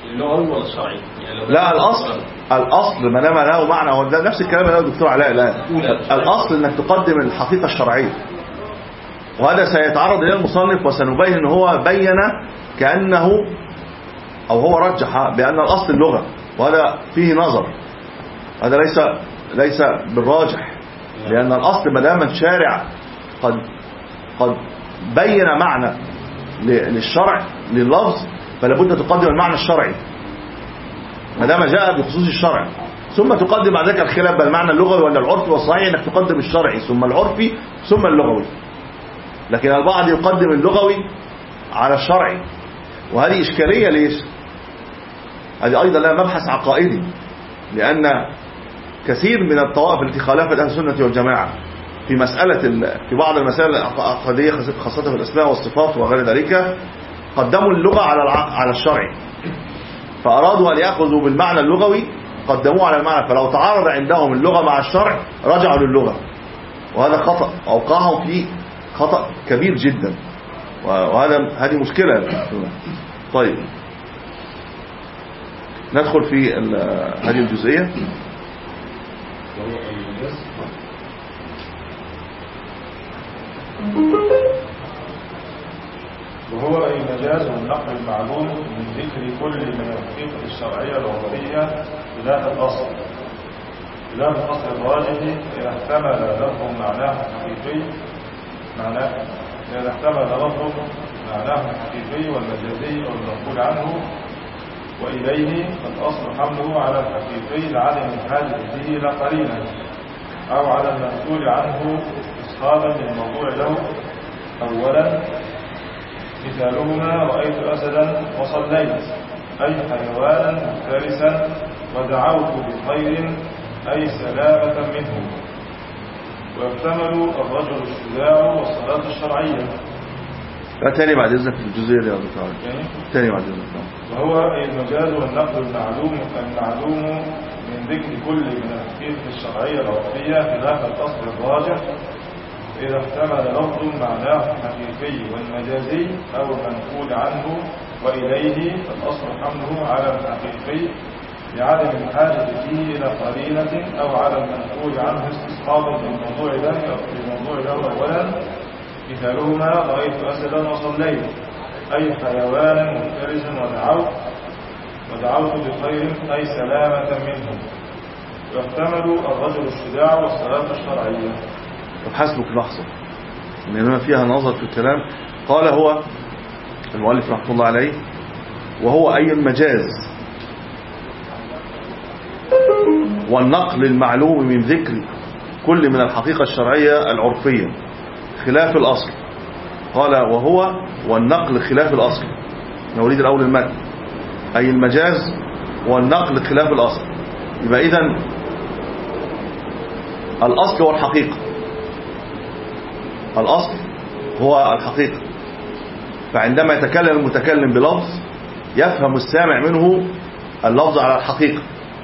اللغوي ولا الشرعي؟ يعني لا الأصل الأصل ما دام له معنى، هو ده نفس الكلام اللي قاله الدكتور علاء. لا الأصل إنك تقدم الحقيقة الشرعية، وهذا سيتعرض إلى المصنف وسنبين إن هو بين كأنه أو هو رجح بأن الأصل اللغة، وهذا فيه نظر، هذا ليس ليس بالراجح، لأن الأصل ما دام الشارع قد قد بين معنى للشرع لللفظ فلا بد تقدم المعنى الشرعي ما دام جاء بخصوص الشرع، ثم تقدم بعد ذلك الخلاف بين المعنى اللغوي ولا العرفي، والصحيح انك تقدم الشرعي ثم العرفي ثم اللغوي. لكن البعض يقدم اللغوي على الشرعي، وهذه إشكالية. ليش؟ هذه أيضا لها مبحث عقائدي، لأن كثير من الطوائف التي خالفت أهل السنة والجماعة في مسألة في بعض المسائل العقدية خاصة في الأسماء والصفات وغير ذلك قدموا اللغة على على الشرعي، فأرادوا أن يأخذوا بالمعنى اللغوي قدموه على المعنى، فلو تعارض عندهم اللغة مع الشرع رجعوا للغة، وهذا خطأ أوقعهم في خطأ كبير جدا، وهذا هذه مشكلة. طيب ندخل في هذه الجزئية. وهو أي مجاز والنقل المعلوم من ذكر كل من الحقيقة الشرعية الوضعية خلاف الأصل خلاف الأصل الراجح إذا احتمل لفظ معناه الحقيقي معناه إذا احتمل لفظ معناه الحقيقي والمجازي والمنقول عنه وإليه الأصل حمله على الحقيقي لعدم الحاجة به إلى قرينة أو على المنقول عنه إسقاطا للموضوع له. أولا مثالهما رأيت أسدا وصليت، أي حيوانا مفترسا ودعوت بخير أي سلامة منه. ويحتمل الرجل الشجاع والصلاة الشرعية. لا تاني بعد إذنك في الجزئية دي يا دكتور. تاني بعد إذنك. وهو أي المجاز والنقل المعلوم المعلوم من ذكر كل من الحقيقة الشرعية العرفية خلاف الأصل الراجح إذا احتمل لفظ معناه الحقيقي والمجازي أو المنقول عنه وإليه الأصل حمله على الحقيقي لعدم الحاجة فيه إلى قرينة أو على المنقول عنه استصحابا للموضوع له للموضوع له. أولا مثالهما رأيت أسدا وصليت، أي حيوانا مفترسا ودعوت ودعوت بخير أي سلامة منه. ويحتمل الرجل الشجاع والصلاة الشرعية. طب حسبك لحظة لأننا فيها نظر في الكلام. قال هو المؤلف رحمه الله عليه وهو أي المجاز والنقل المعلوم من ذكر كل من الحقيقة الشرعية العرفية خلاف الأصل. قال وهو والنقل خلاف الأصل، نريد الأول المتن. أي المجاز والنقل خلاف الأصل، يبقى إذن الأصل هو الحقيقة، الأصل هو الحقيقة. فعندما يتكلم المتكلم بلفظ يفهم السامع منه اللفظ على الحقيقة.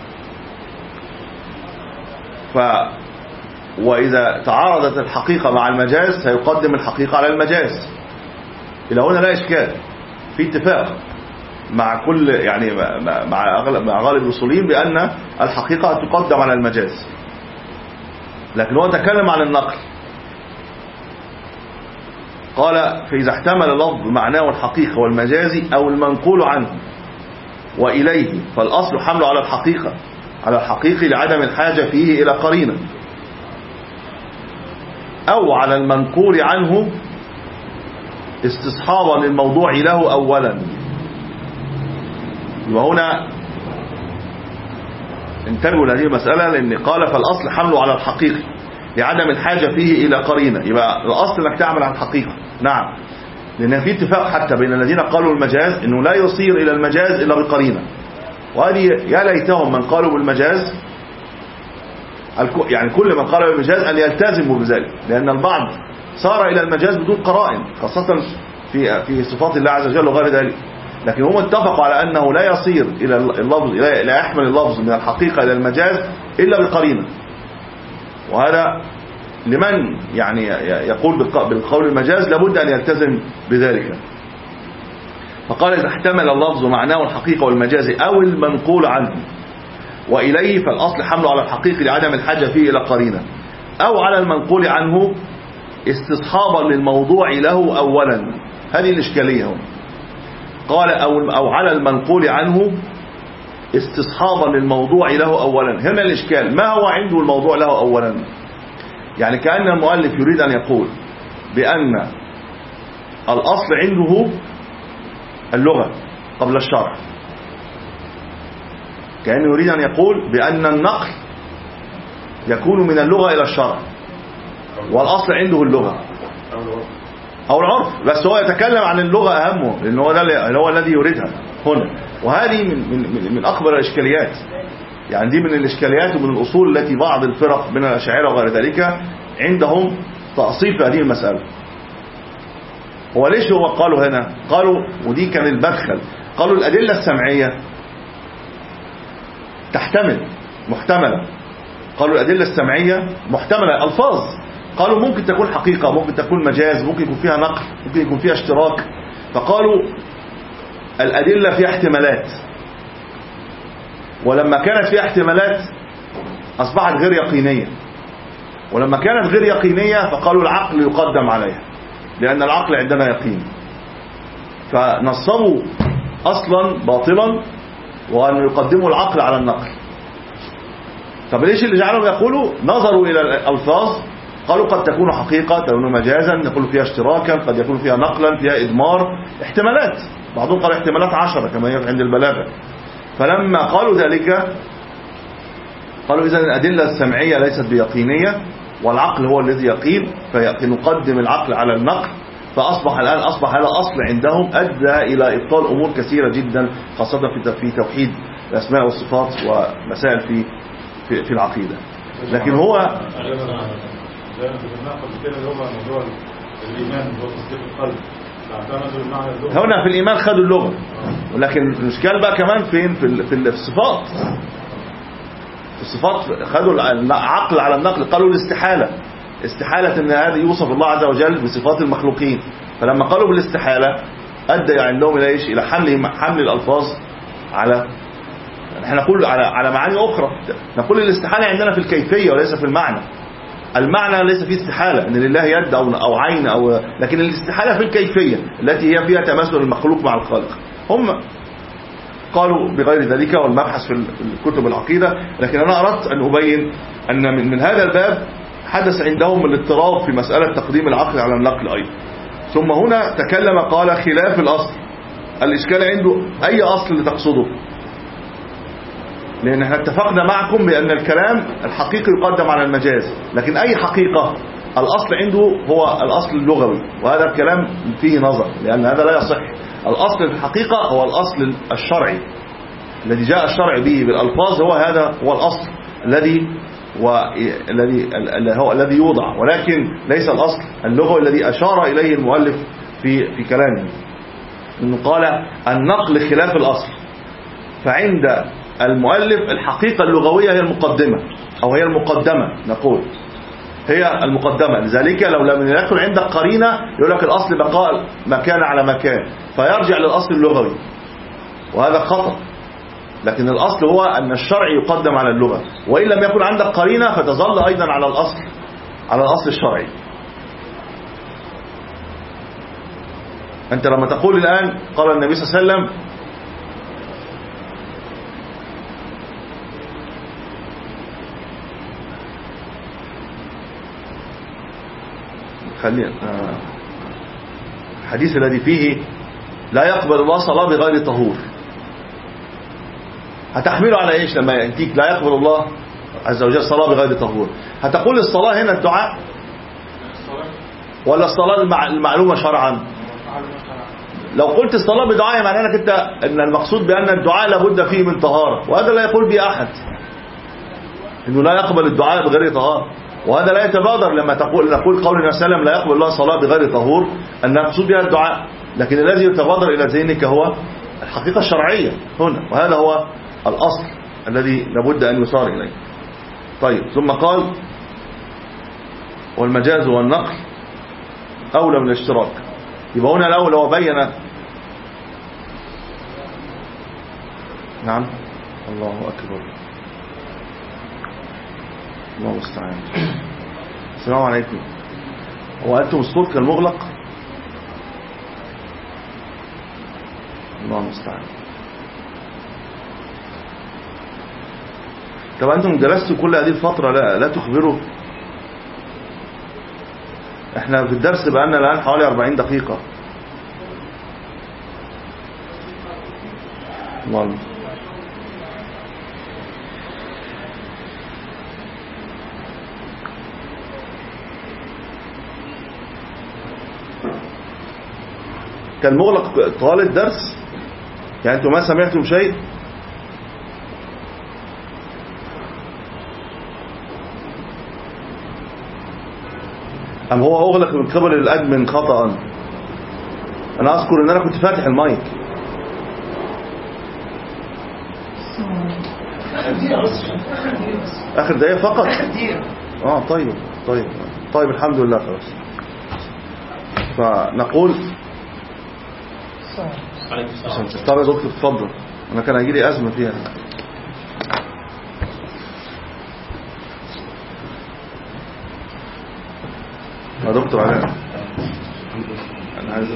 ف وإذا تعارضت الحقيقة مع المجاز سيقدم الحقيقة على المجاز. إلى هنا لا إشكال، في اتفاق مع كل يعني مع أغلب مع غالب الأصوليين بأن الحقيقة تقدم على المجاز. لكن هو تكلم عن النقل، قال فإذا احتمل لفظ معناه الحقيقة والمجازي أو المنقول عنه وإليه فالأصل حمله على الحقيقة على الحقيقي لعدم الحاجة فيه إلى قرينة، أو على المنقول عنه استصحابا للموضوع له أولا. وهنا انتبهوا لهذه المسألة، لأن قال فالأصل حمله على الحقيقي لعدم الحاجة فيه إلى قرينة، يبقى الأصل أنك تعمل عن الحقيقة. نعم، لأن في اتفاق حتى بين الذين قالوا المجاز أنه لا يصير إلى المجاز إلا بقرينة، وهذه يا ليتهم من قالوا بالمجاز يعني كل من قال بالمجاز أن يلتزموا بذلك، لأن البعض صار إلى المجاز بدون قرائن خاصة في في صفات الله عز وجل وغير ذلك. لكن هم اتفقوا على أنه لا يصير إلى اللفظ لا يحمل اللفظ من الحقيقة إلى المجاز إلا بقرينة. وهذا لمن يعني يقول بالقول المجاز لابد أن يلتزم بذلك. فقال إذا احتمل اللفظ معناه الحقيقة والمجاز أو المنقول عنه وإليه فالأصل حمله على الحقيقي لعدم الحاجة فيه إلى قرينة، أو على المنقول عنه استصحابا للموضوع له أولا. هذه الإشكالية هم. قال أو, أو على المنقول عنه استصحابا للموضوع له أولا. هنا الإشكال، ما هو عنده الموضوع له أولا؟ يعني كأن المؤلف يريد أن يقول بأن الأصل عنده اللغة قبل الشرع، كأنه يريد أن يقول بأن النقل يكون من اللغة إلى الشرع، والأصل عنده اللغة أو العرف، بس هو يتكلم عن اللغة أهمه، لأنه هو, هو الذي يريدها هنا. وهذه من, من, من أكبر الإشكاليات، يعني دي من الإشكاليات ومن الأصول التي بعض الفرق من الأشاعرة وغير ذلك عندهم تأصيل في هذه المسألة. هو ليش هو قالوا هنا؟ قالوا، ودي كان المدخل، قالوا الأدلة السمعية تحتمل محتملة. قالوا الأدلة السمعية محتملة ألفاظ، قالوا ممكن تكون حقيقة، ممكن تكون مجاز، ممكن يكون فيها نقل، ممكن يكون فيها اشتراك. فقالوا الأدلة فيها احتمالات، ولما كانت فيها احتمالات أصبحت غير يقينية، ولما كانت غير يقينية فقالوا العقل يقدم عليها، لأن العقل عندنا يقين. فنصبوا أصلا باطلا وأن يقدموا العقل على النقل. طب ليش اللي جعلهم يقولوا نظروا إلى الألفاظ، قالوا قد تكون حقيقة، تكون مجازا، يقول فيها اشتراكا، قد يكون فيها نقلا، فيها إدمار، احتمالات. بعضهم قال احتمالات عشرة كما هي عند البلاغة. فلما قالوا ذلك قالوا إذن الأدلة السمعية ليست بيقينية، والعقل هو الذي يقين، فنقدم العقل على النقل. فأصبح الآن أصبح هذا أصل عندهم أدى إلى إبطال أمور كثيرة جدا، خاصة في توحيد الأسماء والصفات ومسائل في في, في العقيدة. لكن هو هنا في الإيمان خدوا اللغة، ولكن الإشكال بقى كمان فين؟ في في الصفات. في الصفات خدوا العقل على النقل، قالوا الاستحالة، استحالة ان هذا يوصف الله عز وجل بصفات المخلوقين. فلما قالوا بالاستحالة أدى عندهم إلى إيش؟ إلى حمل حمل الألفاظ على، احنا نقول على على معاني أخرى. نقول الاستحالة عندنا في الكيفية وليس في المعنى. المعنى ليس فيه استحالة ان لله يد او او عين، او لكن الاستحالة في الكيفية التي هي فيها تماثل المخلوق مع الخالق. هم قالوا بغير ذلك، والمبحث في الكتب العقيدة. لكن أنا أردت أن أبين أن من, من هذا الباب حدث عندهم الاضطراب في مسألة تقديم العقل على النقل أيضا. ثم هنا تكلم قال خلاف الأصل. الإشكال عنده أي أصل تقصده؟ لأن احنا اتفقنا معكم بأن الكلام الحقيقي يقدم على المجاز، لكن أي حقيقة؟ الأصل عنده هو الأصل اللغوي، وهذا الكلام فيه نظر، لأن هذا لا يصح. الأصل في الحقيقة هو الأصل الشرعي الذي جاء الشرع به بالألفاظ، هو هذا هو الأصل الذي والذي هو الذي يوضع، ولكن ليس الأصل اللغوي الذي أشار إليه المؤلف في في كلامه، إنه قال النقل خلاف الأصل. فعند المؤلف الحقيقة اللغوية هي المقدمة، أو هي المقدمة، نقول هي المقدمة. لذلك لو لم يكن عندك قرينة يقول لك الأصل بقاء مكان على مكان، فيرجع للأصل اللغوي، وهذا خطأ. لكن الأصل هو أن الشرع يقدم على اللغة، وإن لم يكن عندك قرينة فتظل أيضا على الأصل على الأصل الشرعي. أنت لما تقول الآن قال النبي صلى الله عليه وسلم الحديث الذي فيه لا يقبل الله صلاة بغير طهور، هتحمله على ايش لما يأتيك لا يقبل الله عز وجل صلاة بغير طهور؟ هتقول الصلاة هنا الدعاء، ولا الصلاة المعلومة شرعا؟ لو قلت الصلاة بدعاء معناه انك انت ان المقصود بأن الدعاء لابد فيه من طهارة، وهذا لا يقول به أحد، انه لا يقبل الدعاء بغير طهارة. وهذا لا يتبادر لما تقول نقول قول النبي صلى الله عليه وسلم لا يقبل الله صلاة بغير طهور أن المقصود بها الدعاء، لكن الذي يتبادر إلى ذهنك هو الحقيقة الشرعية هنا، وهذا هو الأصل الذي لابد أن يصار إليه. طيب، ثم قال والمجاز والنقل أولى من الاشتراك. يبقى هنا الأول هو بين نعم. الله أكبر. الله المستعان. السلام عليكم. هو أنتم الصوت كان مغلق؟ الله المستعان. طب أنتم درستوا كل هذه الفترة لا, لا تخبروا؟ احنا في الدرس بقالنا الآن حوالي أربعين دقيقة. الله المستعان. كان مغلق طوال الدرس؟ يعني انتم ما سمعتم شيء؟ أم هو أغلق من قبل الأدمن خطأ؟ أنا أذكر أن أنا كنت فاتح المايك. آخر دقيقة فقط؟ آه طيب طيب طيب الحمد لله خلاص. فنقول طب يا دكتور اتفضل. أنا كان هيجي لي أزمة فيها. يا دكتور علاء أنا عايز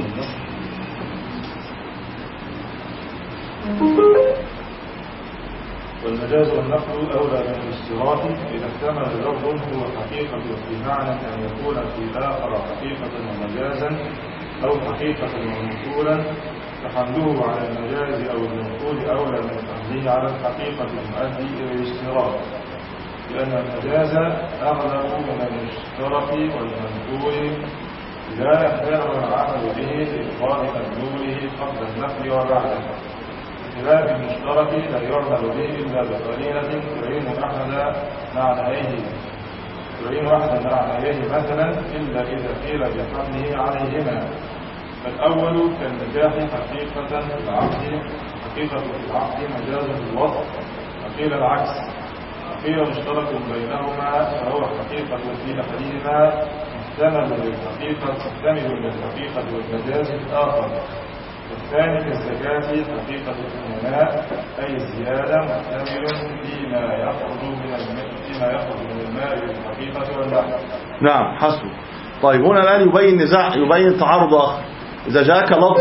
والمجاز والنقل أولى من الاشتراك إذا احتمل اللفظ هو حقيقة في معنى أن يكون في آخر حقيقة ومجازا أو حقيقة ومنقولا، فحمله على المجاز أو المنقول أولى من حمله على الحقيقة المؤدي إلى الاشتراك، لأن المجاز أغلب من المشترك والمنقول لا يحتاج العمل به لإبقاء مدلوله قبل النقل وبعده، بخلاف المشترك لا يعمل به إلا بقرينة تعين أحد معنييه تعين أحد معنييه مثلا، إلا إذا قيل بحمله عليهما. فالأول كالنجاح حقيقة في العقد حقيقة في العقد مجاز في الوصف، وقيل العكس، وقيل مشترك بينهما فهو حقيقة في أحدهما محتمل للحقيقة محتمل للحقيقة والمجاز الآخر. والثاني كالزكاة حقيقة الإملاء أي الزيادة محتمل فيما يخرج من الماء فيما يخرج من الماء للحقيقة واللحم. نعم حسب. طيب هنا الآن يبين نزاع يبين تعارض آخر. إذا جاءك لفظ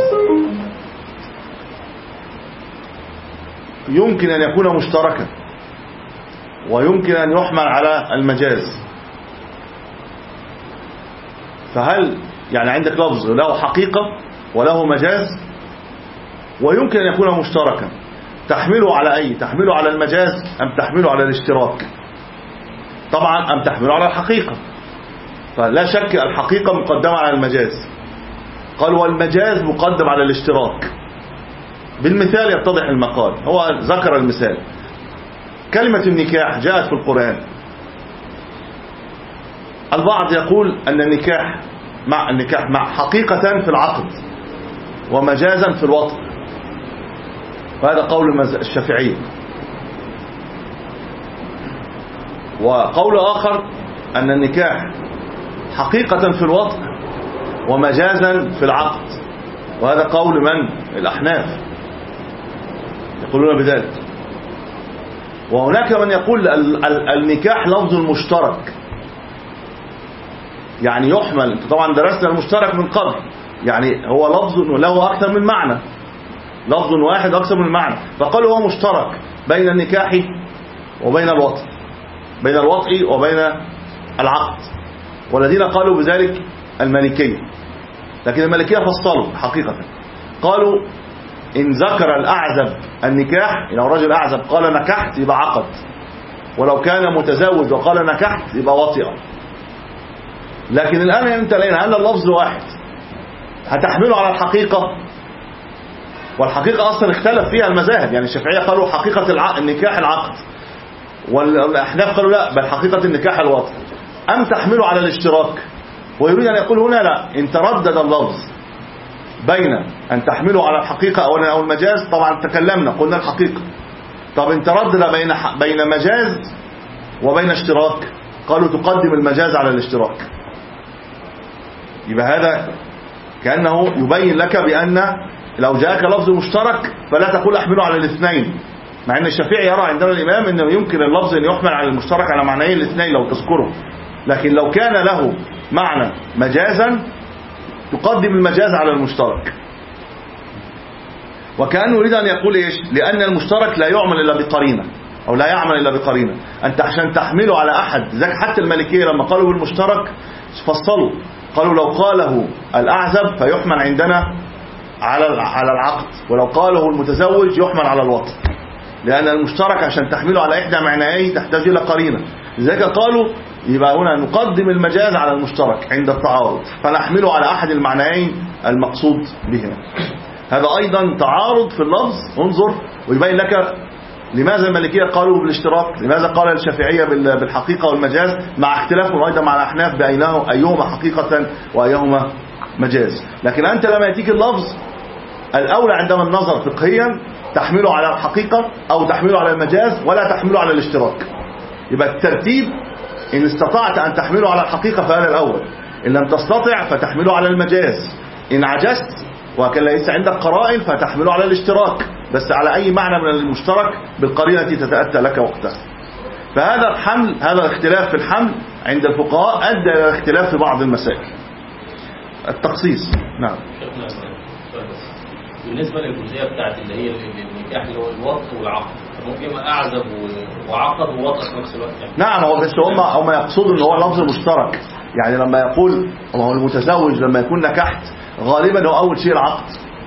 يمكن أن يكون مشتركا ويمكن أن يحمل على المجاز، فهل يعني عندك لفظ له حقيقة وله مجاز ويمكن أن يكون مشتركا، تحمله على أي؟ تحمله على المجاز أم تحمله على الاشتراك؟ طبعا أم تحمله على الحقيقة. فلا شك الحقيقة مقدمة على المجاز. قال والمجاز مقدم على الاشتراك. بالمثال يتضح المقال. هو ذكر المثال. كلمة النكاح جاءت في القرآن. البعض يقول أن النكاح مع النكاح مع حقيقة في العقد ومجازا في الوطء، وهذا قول الشافعي. وقول آخر أن النكاح حقيقة في الوطء ومجازا في العقد، وهذا قول من؟ الأحناف يقولون بذلك. وهناك من يقول النكاح لفظ مشترك، يعني يحمل. انت طبعا درسنا المشترك من قبل، يعني هو لفظ له أكثر من معنى، لفظ واحد أكثر من معنى، فقالوا هو مشترك بين النكاح وبين الوطء، بين الوطء وبين العقد. والذين قالوا بذلك المالكية، لكن المالكية فصلوا حقيقة، قالوا إن ذكر الأعزب النكاح، لو رجل أعزب قال نكحت يبقى عقد، ولو كان متزوج وقال نكحت يبقى وطئ. لكن الآن أنت لقينا أن اللفظ واحد، هتحمله على الحقيقة، والحقيقة أصلا اختلف فيها المذاهب. يعني الشافعية قالوا حقيقة الع... النكاح العقد، والأحناف قالوا لا بل حقيقة النكاح الوطء. أم تحمله على الاشتراك؟ ويريد أن يقول هنا لا، إن تردد اللفظ بين أن تحمله على الحقيقة أو المجاز، طبعا تكلمنا قلنا الحقيقة. طب إن تردد بين بين مجاز وبين اشتراك، قالوا تقدم المجاز على الاشتراك. يبقى هذا كأنه يبين لك بأن لو جاءك لفظ مشترك فلا تقول أحمله على الاثنين، مع ان الشافعي يرى عندنا الامام انه يمكن اللفظ ان يحمل على المشترك على معنيين الاثنين لو تذكره، لكن لو كان له معنى مجازا تقدم المجاز على المشترك. وكأنه يريد أن يقول إيش؟ لأن المشترك لا يعمل إلا بقرينة أو لا يعمل إلا بقرينة. أنت عشان تحمله على أحد، ذاك حتى المالكية لما قالوا بالمشترك فصلوا، قالوا لو قاله الأعزب فيحمل عندنا على على العقد، ولو قاله المتزوج يحمل على الوطن، لأن المشترك عشان تحمله على إحدى معنيين تحتاج إلى قرينة. لذلك قالوا يبقى هنا نقدم المجاز على المشترك عند التعارض، فنحمله على أحد المعنيين المقصود بهما. هذا أيضا تعارض في اللفظ، انظر ويبين لك لماذا المالكية قالوا بالاشتراك، لماذا قال الشافعية بالحقيقة والمجاز، مع اختلافهم أيضا مع الأحناف بأينه أيهما حقيقة وأيهما مجاز. لكن أنت لما يأتيك اللفظ الأولى عندما النظر فقهيا تحمله على الحقيقة أو تحمله على المجاز ولا تحمله على الاشتراك. يبقى الترتيب إن استطعت أن تحمله على الحقيقة فهذا الأول، إن لم تستطع فتحمله على المجاز، إن عجزت وكان ليس عندك قرائن فتحمله على الاشتراك، بس على أي معنى من المشترك بالقرينة تتأتى لك وقتها. فهذا الحمل، هذا الاختلاف في الحمل عند الفقهاء أدى إلى الاختلاف في بعض المسائل. التخصيص نعم. بالنسبة للجزئية بتاعت اللي هي النكاح اللي هو الوطء والعقد، ممكن يبقى أعزب وعقد ووطء في نفس الوقت يعني. نعم، هو بس هم هم يقصدوا ان هو لفظ مشترك، يعني لما يقول هو المتزوج لما يكون نكحت غالبا هو أول شيء العقد،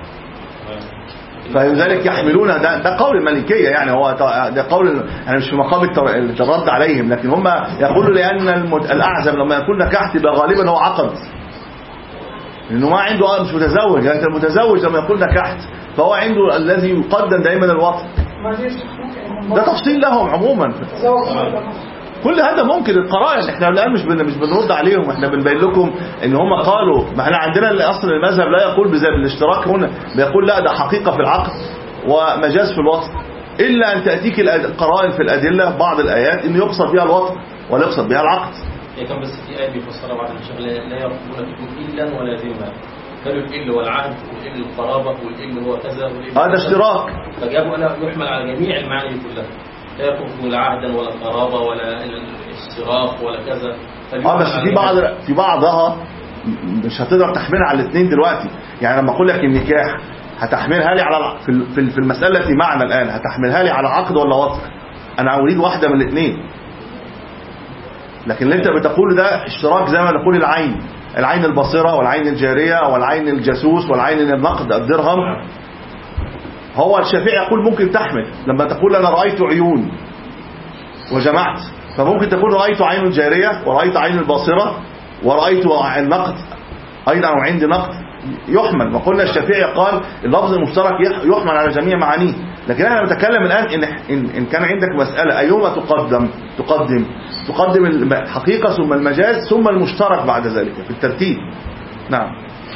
فلذلك يحملون ده, ده قول المالكية، يعني هو ده قول انا مش في مقام الرد عليهم، لكن هم يقولوا لأن الأعزب لما يكون نكحت يبقى غالبا هو عقد، لأنه ما عنده مش متزوج، يعني المتزوج لما يقول نكحت فهو عنده الذي يقدم دائما الوطن. ده تفصيل لهم عموما، كل هذا ممكن القرائن، احنا الان مش بن... مش بنرد عليهم، احنا بنبين لكم ان هم قالوا، ما احنا عندنا اصل المذهب لا يقول بالاشتراك هنا، بيقول لا ده حقيقة في العقد ومجاز في الوطن، الا ان تاتيك القرائن في الادله بعض الايات ان يقصد بها الوطن ولا يقصد بها العقد. هي كان بس في ايه بيفسرها بعض الشيخ لا يقولون فيكم الا ولا ذمه، قالوا الإل والعهد والإل القرابة والإل هو كذا والإل هذا اشتراك، فجابوا أنا يحمل على جميع المعاني كلها، لا يكون ولا عهدا ولا قرابة ولا اشتراك ولا كذا. اه بس في بعض في بعضها مش هتقدر تحملها على الاثنين دلوقتي، يعني لما اقول لك النكاح هتحملها لي على في في المسألة معنا الآن، هتحملها لي على عقد ولا وطء؟ أنا أريد واحدة من الاثنين، لكن اللي أنت بتقول ده اشتراك زي ما نقول العين، العين البصيرة والعين الجارية والعين الجاسوس والعين النقد الدرهم. هو الشافعي يقول ممكن تحمل، لما تقول أنا رأيت عيون وجمعت، فممكن تقول رأيت عين الجارية ورأيت عين البصيرة ورأيت النقد أيضا وعندي نقد يحمل. وقلنا الشافعي قال اللفظ المشترك يحمل على جميع معانيه، لكن احنا نتكلم الآن إن, إن, إن كان عندك مسألة أيهما تقدم تقدم تقدم الحقيقة ثم المجاز ثم المشترك بعد ذلك في الترتيب. نعم.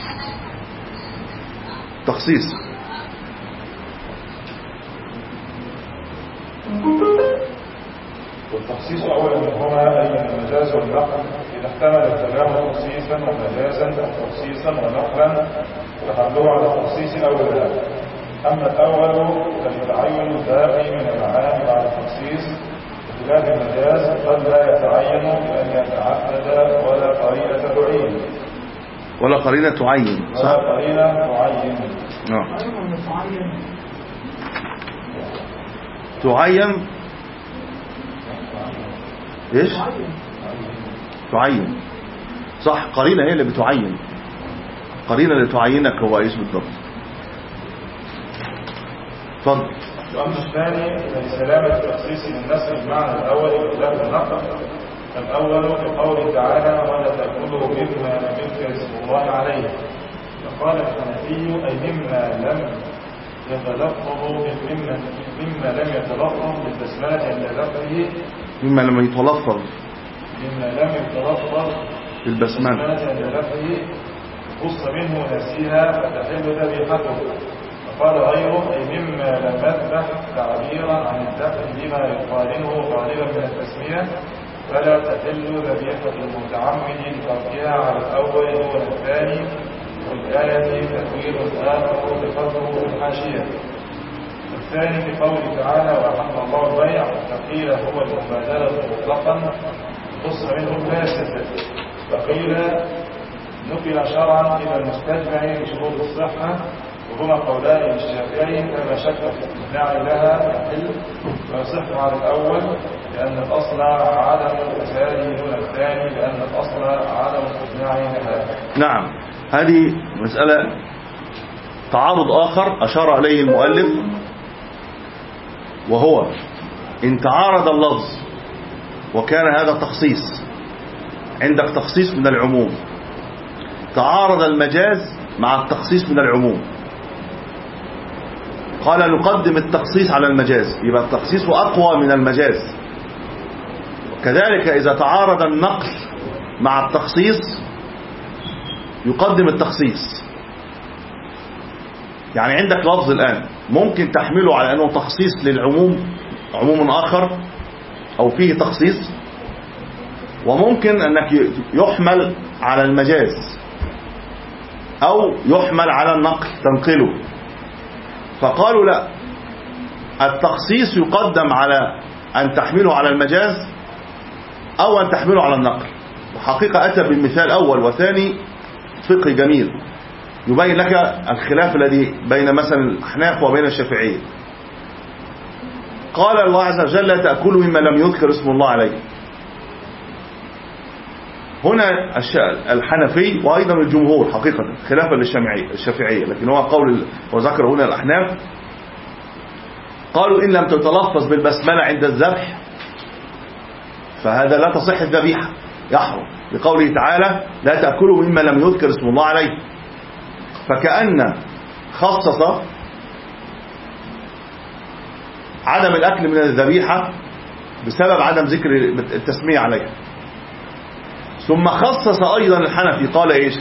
تخصيص والتخصيص أولا منهما أي المجاز والنقل إذا احتمل الكلام تخصيصا ومجازا أو تخصيصا ونقلا فحمله على التخصيص أولا. أما الأول فيتعين الباقي من المعاني على التخصيص، بخلاف المجاز قد لا يتعين بأن يتعدد ولا قرينة تعين ولا قرينة تعين ولا قرينة تعين نعم تعين ايش تعين صح، قرينة هي اللي بتعين، قرينة اللي تعينك هو ايش بالضبط. اتفضل. وأما الثاني فلسلامة التخصيص من نسخ المعنى الأول بخلاف النقل. الأول كقوله تعالى ولا تأكلوا مما لم يذكر اسم الله عليه، فقال الحنفي أي مما لم يتلفظ مما مما لم يتلفظ بالبسملة عند لفظه مما لم يتلفظ مما لم يتلفظ بالبسملة عند لفظه خص منه نسيها فتحل ذبيحته. قال غيره أي مما لم يذبح تعبيرا عن الذبح بما يقارنه غالبا من التسمية فلا تحل ذبيحة المتعمد لتركها على الأول دون الثاني. والآية تأويل آخر بفضله الحاشية. والثاني في قوله تعالى وأحل الله البيع فقيل هو المبادلة مطلقا خص منه الفاسد، فقيل نقل شرعا إلى المستجمع بشروط الصحة، وهما قولان للشافعي كما شك في الاستثناء لها يحل ويصح على الأول لأن الأصل عدم الفساد دون الثاني لأن الأصل عدم الاستثناء لها. نعم، هذه مسألة تعارض آخر أشار إليه المؤلف، وهو إن تعارض اللفظ وكان هذا تخصيص، عندك تخصيص من العموم، تعارض المجاز مع التخصيص من العموم، قال نقدم التخصيص على المجاز، يبقى التخصيص أقوى من المجاز. كذلك إذا تعارض النقل مع التخصيص يقدم التخصيص. يعني عندك لفظ الآن ممكن تحمله على أنه تخصيص للعموم، عموم آخر أو فيه تخصيص، وممكن أنك يحمل على المجاز أو يحمل على النقل تنقله. فقالوا لا، التخصيص يقدم على أن تحمله على المجاز أو أن تحمله على النقل. وحقيقة أتى بالمثال أول وثاني فقه جميل يبين لك الخلاف الذي بين مثلا الأحناف وبين الشافعية. قال الله عز وجل لا تأكلوا مما لم يذكر اسم الله عليه. هنا الحنفي وأيضا الجمهور حقيقة خلافا للشافعية، لكن هو قول وذكر هنا الأحناف، قالوا إن لم تتلفظ بالبسملة عند الذبح فهذا لا تصح الذبيحة، يحرم، لقوله تعالى لا تأكلوا مما لم يذكر اسم الله عليه. فكأن خصص عدم الأكل من الذبيحة بسبب عدم ذكر التسمية عليها. ثم خصص أيضا الحنفي قال إيش؟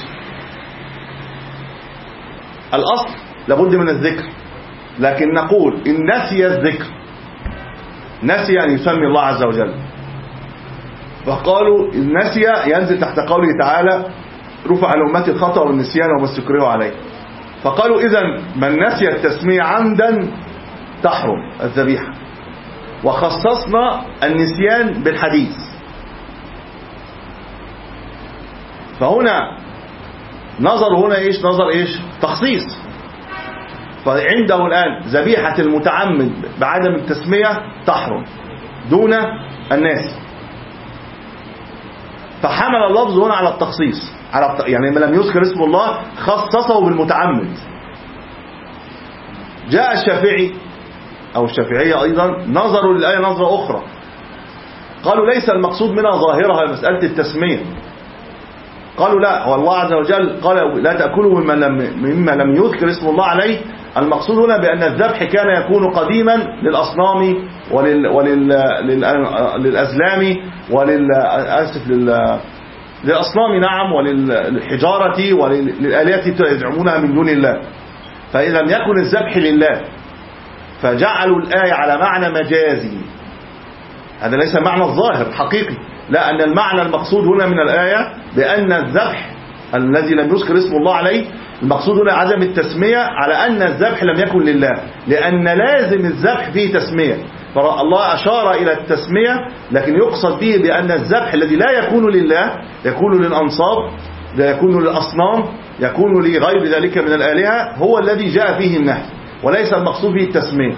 الأصل لابد من الذكر، لكن نقول إن نسي الذكر، نسي أن يسمي الله عز وجل، فقالوا إن نسي ينزل تحت قوله تعالى رفع عن أمتي الخطأ والنسيان وما استكرهوا عليه. فقالوا إذن من نسي التسمية عمدا تحرم الذبيحة، وخصصنا النسيان بالحديث. فهنا نظر هنا إيش؟ نظر إيش؟ تخصيص. فعنده الآن ذبيحة المتعمد بعدم التسمية تحرم دون الناس، فحمل اللفظ هنا على التخصيص، على يعني ما لم يذكر اسم الله خصصه بالمتعمد. جاء الشافعي أو الشافعية أيضا نظروا للآية نظرة أخرى، قالوا ليس المقصود منها ظاهرها مسألة التسمية. قالوا لا، والله عز وجل قال لا تأكلوا مما لم, مما لم يذكر اسم الله عليه. المقصود هنا بأن الذبح كان يكون قديما للأصنام ولل ولل للأزلام ولل آسف لل للأصنام نعم، وللحجارة وللآلهة يزعمونها من دون الله. فإذا لم يكن الذبح لله فجعلوا الآية على معنى مجازي، هذا ليس معنى الظاهر حقيقي، لا، أن المعنى المقصود هنا من الآية بأن الذبح الذي لم يذكر اسم الله عليه المقصود هنا عدم التسمية، على أن الذبح لم يكن لله، لأن لازم الذبح فيه تسمية. فالله أشار إلى التسمية، لكن يقصد به بأن الذبح الذي لا يكون لله يكون للأنصاب، لا يكون للأصنام، يكون لغير ذلك من الآلهة، هو الذي جاء فيه النهي، وليس المقصود به التسمية.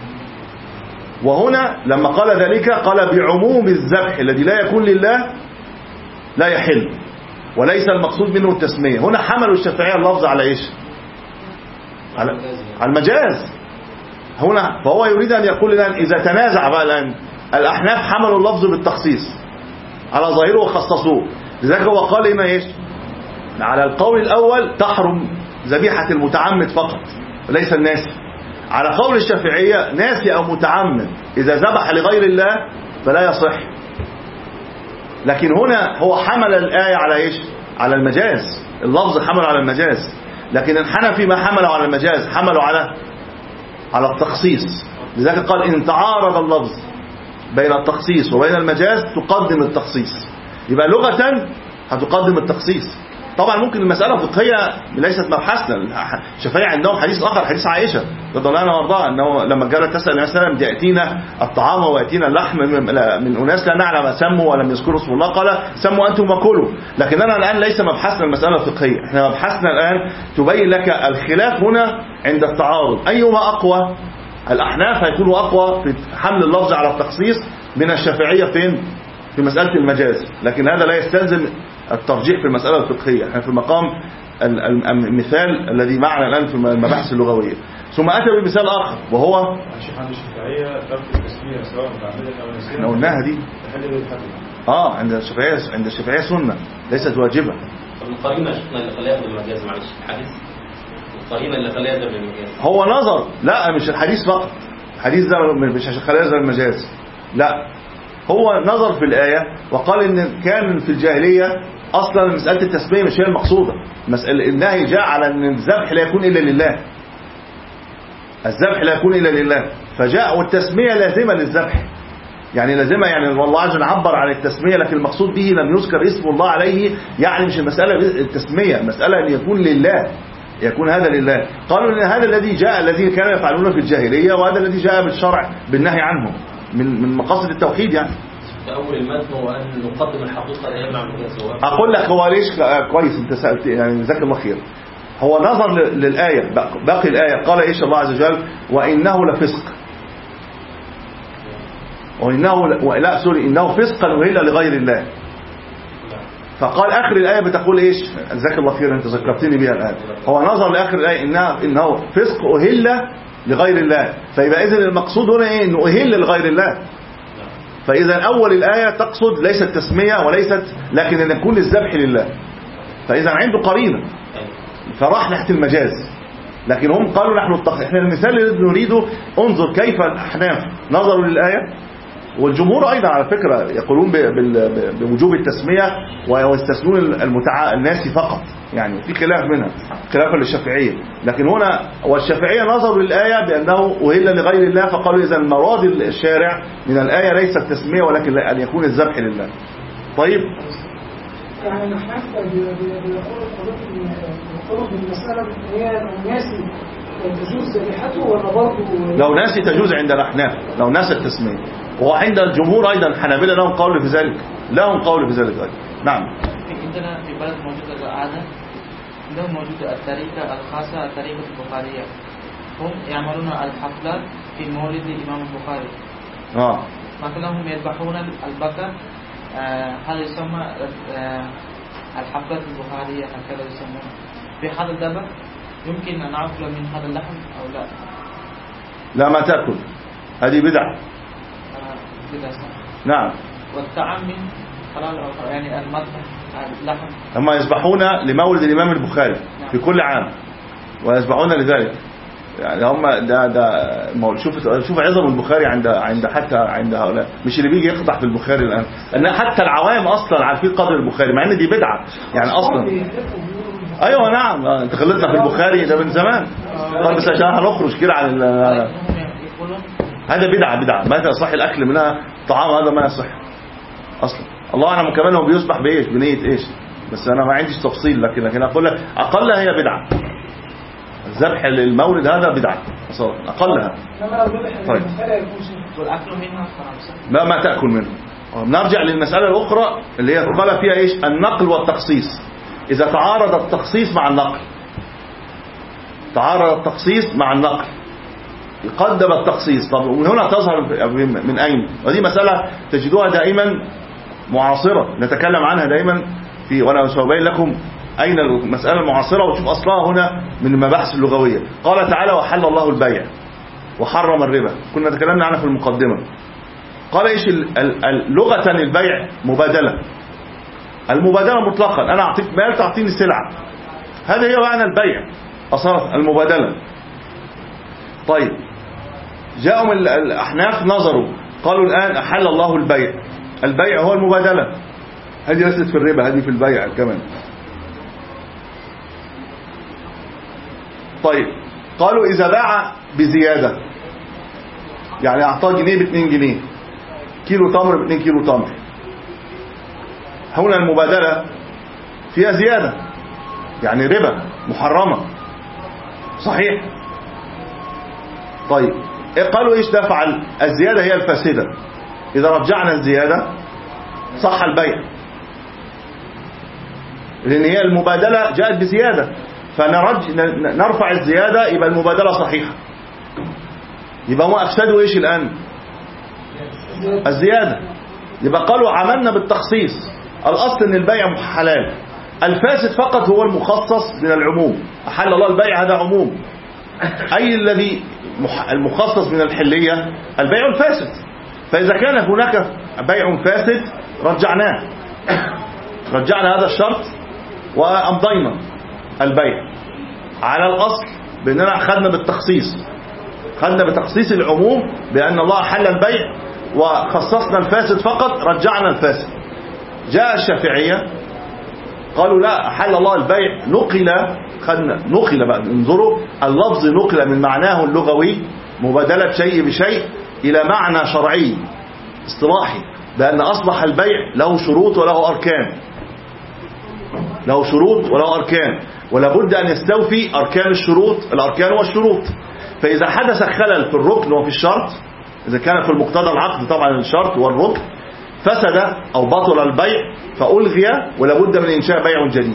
وهنا لما قال ذلك قال بعموم الذبح الذي لا يكون لله لا يحل، وليس المقصود منه التسمية. هنا حملوا الشافعية اللفظ على إيش؟ على المجاز هنا. فهو يريد أن يقول الآن إذا تنازع بقى الآن الأحناف حملوا اللفظ بالتخصيص على ظاهره وخصصوه، لذلك هو قال هنا إيش؟ على القول الأول تحرم ذبيحة المتعمد فقط وليس الناسي. على قول الشافعية ناسي أو متعمد إذا ذبح لغير الله فلا يصح. لكن هنا هو حمل الآية على إيش؟ على المجاز، اللفظ حمل على المجاز. لكن الحنفي ما حمله على المجاز، حمله على على التخصيص. لذلك قال إن تعارض اللفظ بين التخصيص وبين المجاز تقدم التخصيص. يبقى لغة هتقدم التخصيص، طبعا ممكن المسألة الفقهية ليست مبحثنا. الشافعية عندهم حديث آخر، حديث عائشة رضي الله عنها وارضاها، أنه لما جاءت تسأل النبي صلى الله عليه وسلم يأتينا الطعام ويأتينا اللحم من أناس لا نعلم سموا ولم يذكروا اسم الله، قال سموا أنتم وكلوا. لكننا الآن ليس مبحثنا المسألة الفقهية، احنا مبحثنا الآن تبين لك الخلاف هنا عند التعارض أيهما أقوى. الأحناف هيكونوا أقوى في حمل اللفظ على التخصيص من الشافعية فين؟ في مسألة المجاز، لكن هذا لا يستلزم الترجيح في المسألة الفقهية. احنا في مقام المثال الذي معنا الآن في المباحث اللغوية. ثم أتى بمثال آخر وهو الشيخ عند الشافعية ترك التسمية سواء بعملها أو نسيها. احنا قلناها دي. اه عند الشافعية عند الشافعية سنة ليست واجبة. طب القرينة شفنا اللي خلاها ياخد المجاز، معلش الحديث القرينة اللي خلاها ياخد المجاز. هو نظر، لا مش الحديث فقط، الحديث ده مش عشان خلاها ياخد المجاز، لا هو نظر في الآية وقال إن كان في الجاهلية أصلا مسألة التسمية مش هي المقصودة. مسألة النهي جاء على أن الذبح لا يكون إلا لله، الذبح لا يكون إلا لله، فجاء والتسمية لازمة للذبح، يعني لازمة، يعني والله عز وجل عبر عن التسمية لكن المقصود به لم يذكر اسم الله عليه، يعني مش المسألة التسمية، المسألة أن يكون لله، يكون هذا لله. قالوا إن هذا الذي جاء الذي كانوا يفعلون في الجاهلية، وهذا الذي جاء بالشرع بالنهي عنه من من مقاصد التوحيد. يعني أول المتن هو أن نقدم الحقيقة لا يمنع المجاز. أقول لك هو ليش كويس أنت سألت، يعني جزاك الله خير. هو نظر للآية، باقي الآية قال إيش الله عز وجل؟ وإنه لفسق، وإنه لا سوري إنه فسقا وإلا لغير الله. فقال آخر الآية بتقول إيش؟ جزاك الله خير أنت ذكرتني بها الآن. هو نظر لآخر الآية إنه إنه فسق أهل لغير الله، فيبقى إذن المقصود هنا إيه؟ إنه أهل لغير الله. فإذا أول الآية تقصد ليست تسمية وليست، لكن أن يكون الذبح لله، فإذا عنده قرينة فراح ناحية المجاز. لكن هم قالوا نحن التقصير. احنا المثال اللي نريده انظر كيف الأحناف نظروا للآية، والجمهور أيضا على فكرة يقولون بوجوب التسمية ويستثنون المتع... الناس فقط، يعني في خلاف منها خلافا للشافعية. لكن هنا والشافعية نظروا للآية بأنه أهل لغير الله، فقالوا إذا المراد الشارع من الآية ليس التسمية ولكن أن يكون الذبح لله. طيب يعني الأحناف بيقولوا الخروج من المسألة هي الناسي تجوز ذبيحته ولا برضه؟ لو ناسي تجوز عند الأحناف، لو ناسي التسمية. وعند الجمهور أيضا الحنابلة لهم قول في ذلك، لهم قول في ذلك أيضا. نعم. عندنا في بلد موجودة العادة، عندهم موجودة الطريقة الخاصة الطريقة البخارية، هم يعملون الحفلات في مولد الإمام البخاري. آه. مثلا هم يذبحون البقر، آه هذا يسمى آه الحفلات البخارية هكذا يسمون. في هذا الذبح يمكن أن نأكل من هذا اللحم أو لا؟ لا ما تأكل، هذه بدعة. نعم. والطعام من حلال أو يعني المذبح اللحم. هم يذبحون لمولد الإمام البخاري في كل عام ويذبحون لذلك، يعني هم ده ده شوف شوف عظم البخاري عند عند حتى عند هؤلاء، مش اللي بيجي يقطع في البخاري الآن، لأن حتى العوام أصلا عارفين قدر البخاري مع إن دي بدعة يعني أصلا. أيوة نعم أنت خلتنا في البخاري ده من زمان. طب بس عشان هنخرج كده عن هذا بدعة بدعة ما يصح الأكل منها، طعام هذا ما يصح أصلا. الله أعلم كمان هو بيصبح بإيش بنية إيش، بس أنا ما عنديش تفصيل، لكن لكن أقول لك أقلها هي بدعة، الذبح للمولد هذا بدعة أقلها. طيب والأكل منها لا ما تأكل منه. نرجع للمسألة الأخرى اللي هي قال فيها إيش؟ النقل والتخصيص. إذا تعارض التخصيص مع النقل، تعارض التخصيص مع النقل يقدم التخصيص. طب ومن هنا تظهر من أين؟ ودي مسألة تجدوها دائما معاصرة نتكلم عنها دائما في، وأنا سأبين لكم أين المسألة المعاصرة وتشوف أصلها هنا من المباحث اللغوية. قال تعالى وحل الله البيع وحرم الربا، كنا تكلمنا عنها في المقدمة. قال إيش لغة البيع؟ مبادلة، المبادلة مطلقا، أنا أعطيك مال تعطيني سلعة، هذا هي معنى البيع أصلا المبادلة. طيب جاءوا الأحناف نظروا قالوا الآن أحل الله البيع، البيع هو المبادلة، هذه ليست في الربا، هذه في البيع كمان. طيب قالوا إذا باع بزيادة، يعني أعطاه جنيه باثنين جنيه، كيلو تمر باثنين كيلو تمر، هنا المبادلة فيها زيادة، يعني ربا محرمة صحيح. طيب قالوا ايش نفعل؟ الزيادة هي الفاسدة، اذا رجعنا الزيادة صح البيع، لان هي المبادلة جاءت بزيادة، فنرج نرفع الزيادة يبقى المبادلة صحيحة. يبقى هو افسدوا ايش الان؟ الزيادة. يبقى قالوا عملنا بالتخصيص، الاصل ان البيع حلال، الفاسد فقط هو المخصص من العموم. احل الله البيع هذا عموم، اي الذي المخصص من الحلية البيع الفاسد. فاذا كان هناك بيع فاسد رجعناه، رجعنا هذا الشرط وامضينا البيع على الاصل باننا خدنا بالتخصيص، خدنا بتخصيص العموم بان الله حل البيع وخصصنا الفاسد فقط، رجعنا الفاسد. جاء الشافعية قالوا لا، حل الله البيع نقل، خدنا نقل بقى، انظروا اللفظ نقل من معناه اللغوي مبادلة شيء بشيء إلى معنى شرعي اصطلاحي، بأن أصبح البيع له شروط وله أركان، له شروط وله أركان، ولا بد أن يستوفي أركان الشروط، الأركان والشروط. فإذا حدث خلل في الركن وفي الشرط، إذا كان في المقتضى العقد طبعا الشرط والركن، فسد أو بطل البيع فألغي، ولا بد من إنشاء بيع جديد.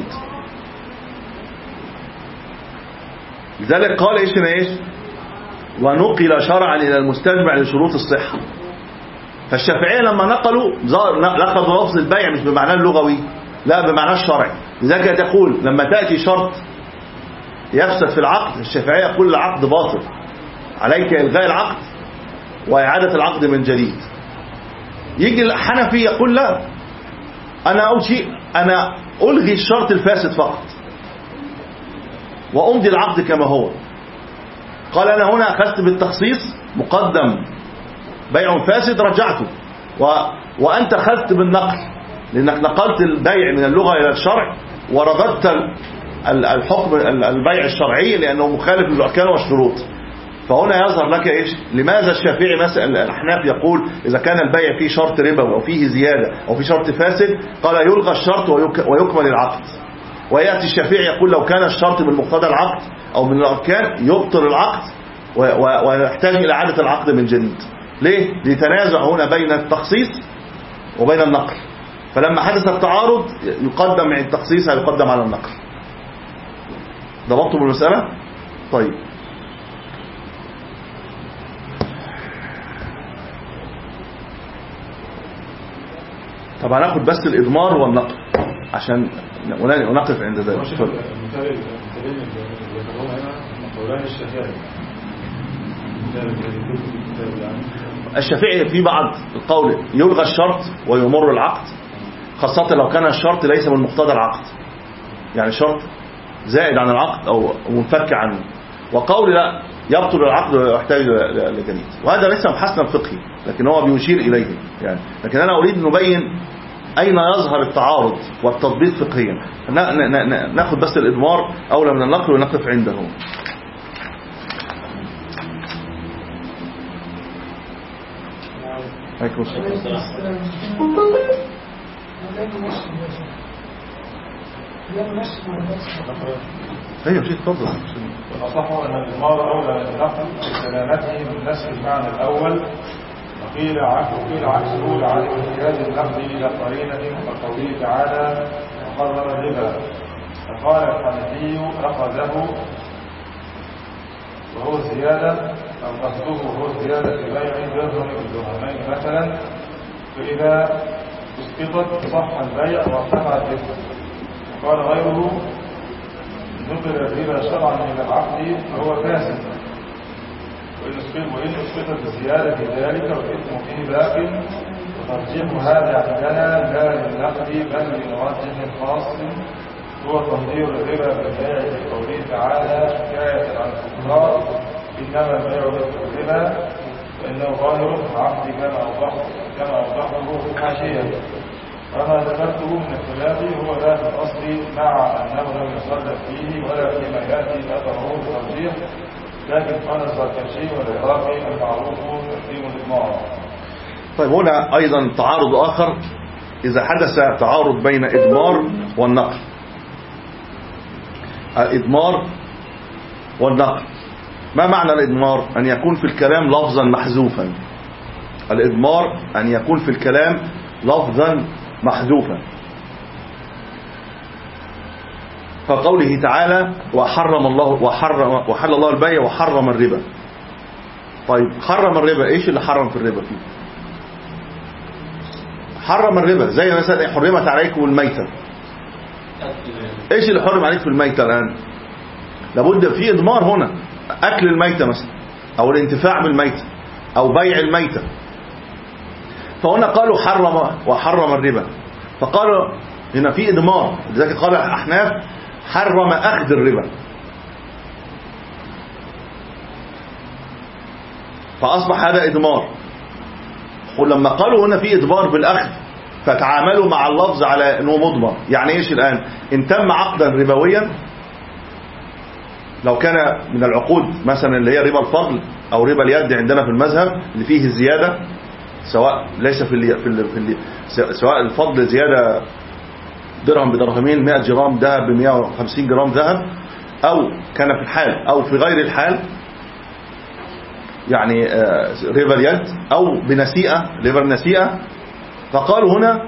لذلك قال إيش إيش ونقل شرعا إلى المستجمع لشروط الصحة. فالشافعية لما نقلوا لقبوا لفظ البيع مش بمعنى اللغوي، لا بمعنى الشرعي. لذلك تقول لما تأتي شرط يفسد في العقد، الشافعية يقول العقد باطل، عليك إلغاء العقد وإعادة العقد من جديد. يجي الحنفي يقول لا، أنا أوشي أنا ألغي الشرط الفاسد فقط وأمضي العقد كما هو. قال أنا هنا أخذت بالتخصيص مقدم بيع فاسد رجعته، و... وأنت أخذت بالنقل لأنك نقلت البيع من اللغة إلى الشرع ورددت الحكم البيع الشرعي لأنه مخالف للأركان والشروط. فهنا يظهر لك إيش لماذا الشافعي مثلا الأحناف يقول إذا كان البيع فيه شرط ربا أو فيه زيادة أو فيه شرط فاسد قال يلغى الشرط ويكمل العقد. ويأتي الشافعي يقول لو كان الشرط من مقتضى العقد أو من الأركان يبطل العقد ويحتاج إلى إعادة العقد من جديد. ليه؟ لتنازع هنا بين التخصيص وبين النقل، فلما حدث التعارض يقدم من التخصيص يقدم على النقل. ضبطتم المسألة؟ طيب طبعا ناخد بس الإضمار والنقل عشان نقف عند ذلك. الشافعي في بعض القول يلغى الشرط ويمر العقد، خاصة لو كان الشرط ليس من مقتضى العقد، يعني شرط زائد عن العقد أو منفك عنه. وقول لا يبطل العقد ويحتاج لجديد، وهذا ليس محسنا فقهي لكن هو بيشير إليه يعني. لكن أنا أريد نبين أين يظهر التعارض والتضبيط فقهيا. ناخد بس الإضمار أولى من النقل ونقف عنده. عليكم السلام. ايوه شيء تفضل. الأصح أن الإضمار أولى من النقل لسلامته من نسخ المعنى الأول، وقيل وقيل عكسه لعدم احتياج النقل إلى قرينة كقوله تعالى وقرر الربا. فقال الحنفي أخذه وهو زيادة أو قصده وهو زيادة في بيع درهم بالدرهمين مثلا، فإذا اسقطت صح البيع وارتفع الربا. وقال غيره نقل الربا شرعا من العقد فهو فاسد، وإن اسقطت الزيادة في ذلك والإثم فيه باق. وترجيح هذا عندنا لا للنقد بل لمرجح خاص هو تنظير الربا بالبيع في قوله تعالى حكاية عن الفقراء إنما البيع بالربا، فإنه ظاهر في العقد كما أوضحه كما أوضحه في الحاشية. وما ذكرته من الخلاف هو ذات الأصل مع أنه لم يصرف فيه ولا فيما يأتي أثره بترجيح، لكن قال الزركشي والعراقي المعروف تقديم الإضمار. طيب هنا أيضا تعارض آخر إذا حدث تعارض بين إضمار والنقل. الإضمار والنقل. ما معنى الإضمار؟ أن يكون في الكلام لفظا محذوفا. الإضمار أن يكون في الكلام لفظا محذوفا. فقوله تعالى وحرم الله وحرم وحل الله البيع وحرم الربا. طيب حرم الربا، ايش اللي حرم في الربا فيه؟ حرم الربا زي مثلا حرمت عليكم الميتة. ايش اللي حرم عليك في الميتة الآن؟ لابد في إضمار هنا، أكل الميتة مثلا أو الانتفاع بالميتة أو بيع الميتة. فهنا قالوا حرم وحرم الربا، فقالوا هنا في إضمار. لذلك قال الأحناف حرم أخذ الربا، فأصبح هذا إضمار. ولما قالوا هنا في إضمار بالأخذ فتعاملوا مع اللفظ على أنه مضمر. يعني إيش الآن؟ إن تم عقدا ربويا، لو كان من العقود مثلا اللي هي ربا الفضل أو ربا اليد عندنا في المذهب اللي فيه الزيادة، سواء ليس في اللي في اللي في اللي سواء الفضل زيادة درهم بدرهمين، مئة جرام ذهب بمئة وخمسين جرام ذهب، أو كان في الحال أو في غير الحال، يعني ربا اليد أو بنسيئة ربا النسيئة. فقالوا هنا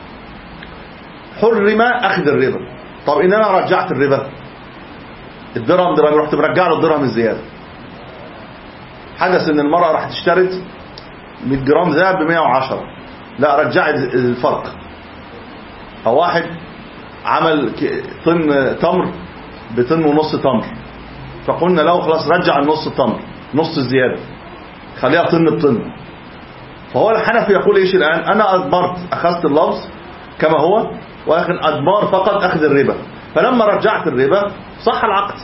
حرم أخذ الربا. طب إن أنا رجعت الربا الدرهم درهم، رحت برجع له الدرهم الزيادة. حدث إن المرأة راح تشترط مئة جرام ذهب ب مئة وعشرة، لا رجعت الفرق. أو واحد عمل طن تمر بطن ونص تمر، فقلنا له خلاص رجع النص التمر، نص الزيادة، خليها طن الطن. فهو الحنفي يقول ايش الآن؟ انا اضمرت، اخذت اللفظ كما هو، ولكن اضمار فقط اخذ الربا. فلما رجعت الربا صح العقد.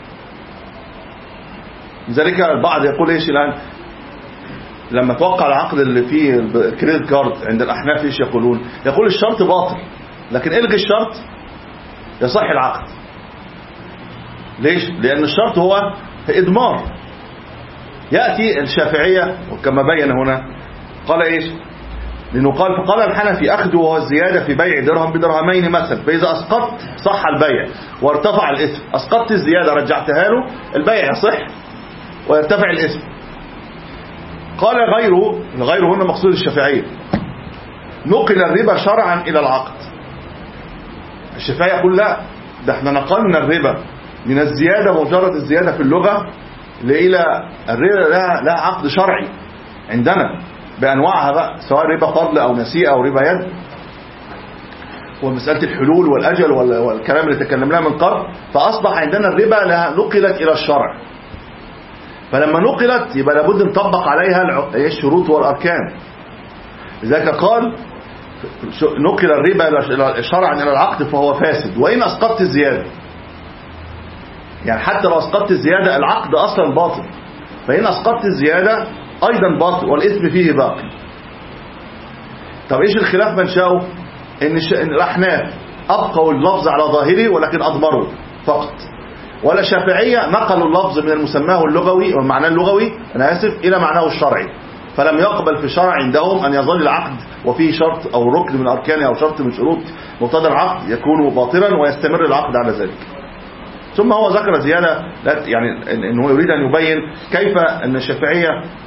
لذلك البعض يقول ايش الآن؟ لما توقع العقد اللي فيه الكريدت كارد عند الأحناف ايش يقولون؟ يقول الشرط باطل، لكن الغي الشرط يصح العقد. ليش؟ لأن الشرط هو إضمار. يأتي الشافعية وكما بين هنا قال ايش؟ لأنه قال فقال الحنفي أخذه وهو الزيادة في بيع درهم بدرهمين مثلا، فإذا أسقطت صح البيع وارتفع الاسم. أسقطت الزيادة رجعتها له، البيع يصح ويرتفع الاسم. قال غيره، غيره هنا مقصود الشافعية، نقل الربا شرعا إلى العقد. الشافعية يقول لا، ده احنا نقلنا الربا من الزيادة، مجرد الزيادة في اللغة، إلى الربا لها, لها عقد شرعي عندنا بأنواعها بقى، سواء ربا فضل أو نسيئة أو ربا يد، ومسألة الحلول والأجل والكلام اللي تكلمناه من قبل. فأصبح عندنا الربا لها نقلت إلى الشرع. فلما نقلت يبقى لابد نطبق عليها الشروط والأركان. لذلك قال نقل الربا شرعا إلى العقد فهو فاسد وإن أسقطت الزيادة. يعني حتى لو أسقطت الزيادة العقد أصلا باطل، فإن أسقطت الزيادة أيضا باطل والإثم فيه باقي. طب إيش الخلاف منشأه؟ إن الأحناف أبقوا اللفظ على ظاهره ولكن أضمروا فقط، ولا شافعية نقلوا اللفظ من المسماه اللغوي ومعناه اللغوي أنا آسف إلى معناه الشرعي، فلم يقبل في الشرع عندهم أن يظل العقد وفيه شرط أو ركن من أركانه أو شرط من شروط مقتضى العقد يكون باطلا ويستمر العقد على ذلك. ثم هو ذكر زيادة يعني أنه يريد أن يبين كيف أن الشافعية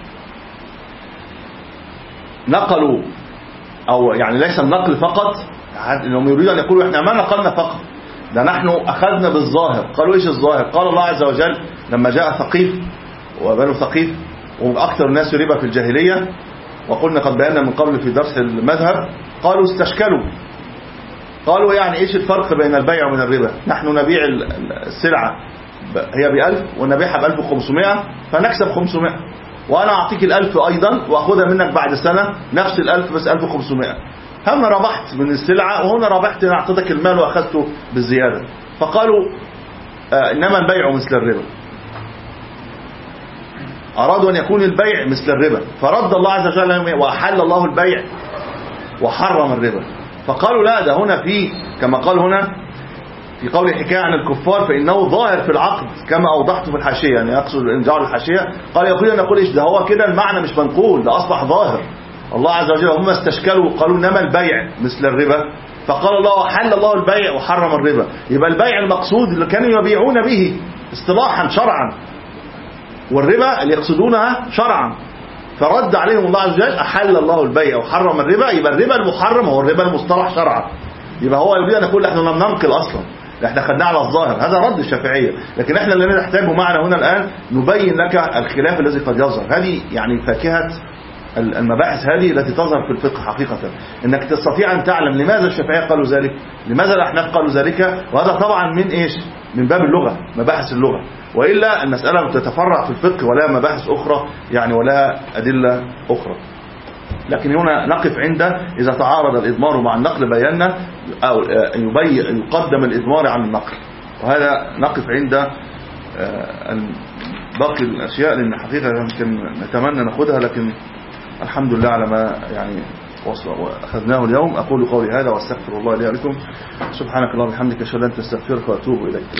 نقلوا، أو يعني ليس النقل فقط، أنهم يريدوا أن يقولوا إحنا ما نقلنا فقط، ده نحن أخذنا بالظاهر. قالوا إيش الظاهر؟ قال الله عز وجل لما جاء ثقيف وبنو ثقيف وأكثر الناس ربا في الجاهلية، وقلنا قد بينا من قبل في درس المذهب، قالوا استشكلوا، قالوا يعني إيش الفرق بين البيع ومن الربا؟ نحن نبيع السلعة هي بألف ونبيعها بألف وخمسمائة فنكسب خمسمائة، وأنا أعطيك الألف أيضا وأخذها منك بعد سنة نفس الألف بس ألف وخمسمائة. هم ربحت من السلعة وهنا ربحت أن أعطيتك المال وأخذته بالزيادة. فقالوا آه إنما البيع مثل الربا، أرادوا أن يكون البيع مثل الربا، فرد الله عز وجل وأحل الله البيع وحرم الربا. فقالوا لا، ده هنا في كما قال هنا في قول حكاية عن الكفار فإنه ظاهر في العقد كما أوضحت في الحاشية، يعني يقصد الإنجار الحاشية. قال يقول أن نقول إيش ده، هو كده المعنى مش منقول، ده أصبح ظاهر. الله عز وجل هم استشكلوا قالوا إنما البيع مثل الربا، فقال الله حل الله البيع وحرم الربا. يبقى البيع المقصود اللي كانوا يبيعون به اصطلاحا شرعا، والربا اللي يقصدونها شرعا. فرد عليهم الله عز وجل أحل الله البيع وحرم الربا. يبقى الربا المحرم هو الربا المصطلح شرعا. يبقى هو يريد أن يقول احنا لم ننقل أصلا، احنا خدناه على الظاهر. هذا رد الشافعية. لكن احنا اللي نحتاجه معنا هنا الآن نبين لك الخلاف الذي قد يظهر. هذه يعني فاكهة المباحث هذه التي تظهر في الفقه حقيقة، انك تستطيع ان تعلم لماذا الشافعية قالوا ذلك، لماذا الاحناف قالوا ذلك. وهذا طبعا من ايش؟ من باب اللغة، مباحث اللغة. وإلا المسألة تتفرع في الفقه ولا مباحث أخرى يعني ولا أدلة أخرى. لكن هنا نقف عند إذا تعارض الإضمار مع النقل بينا أو يبين يقدم الإضمار عن النقل. وهذا نقف عند باقي الأشياء لأن حقيقة يمكن نتمنى نأخذها، لكن الحمد لله على ما يعني أخذناه اليوم. أقول قولي هذا وأستغفر الله لي ولكم. سبحانك اللهم وبحمدك أشهد أن لا إله إلا أنت أستغفرك وأتوب إليك.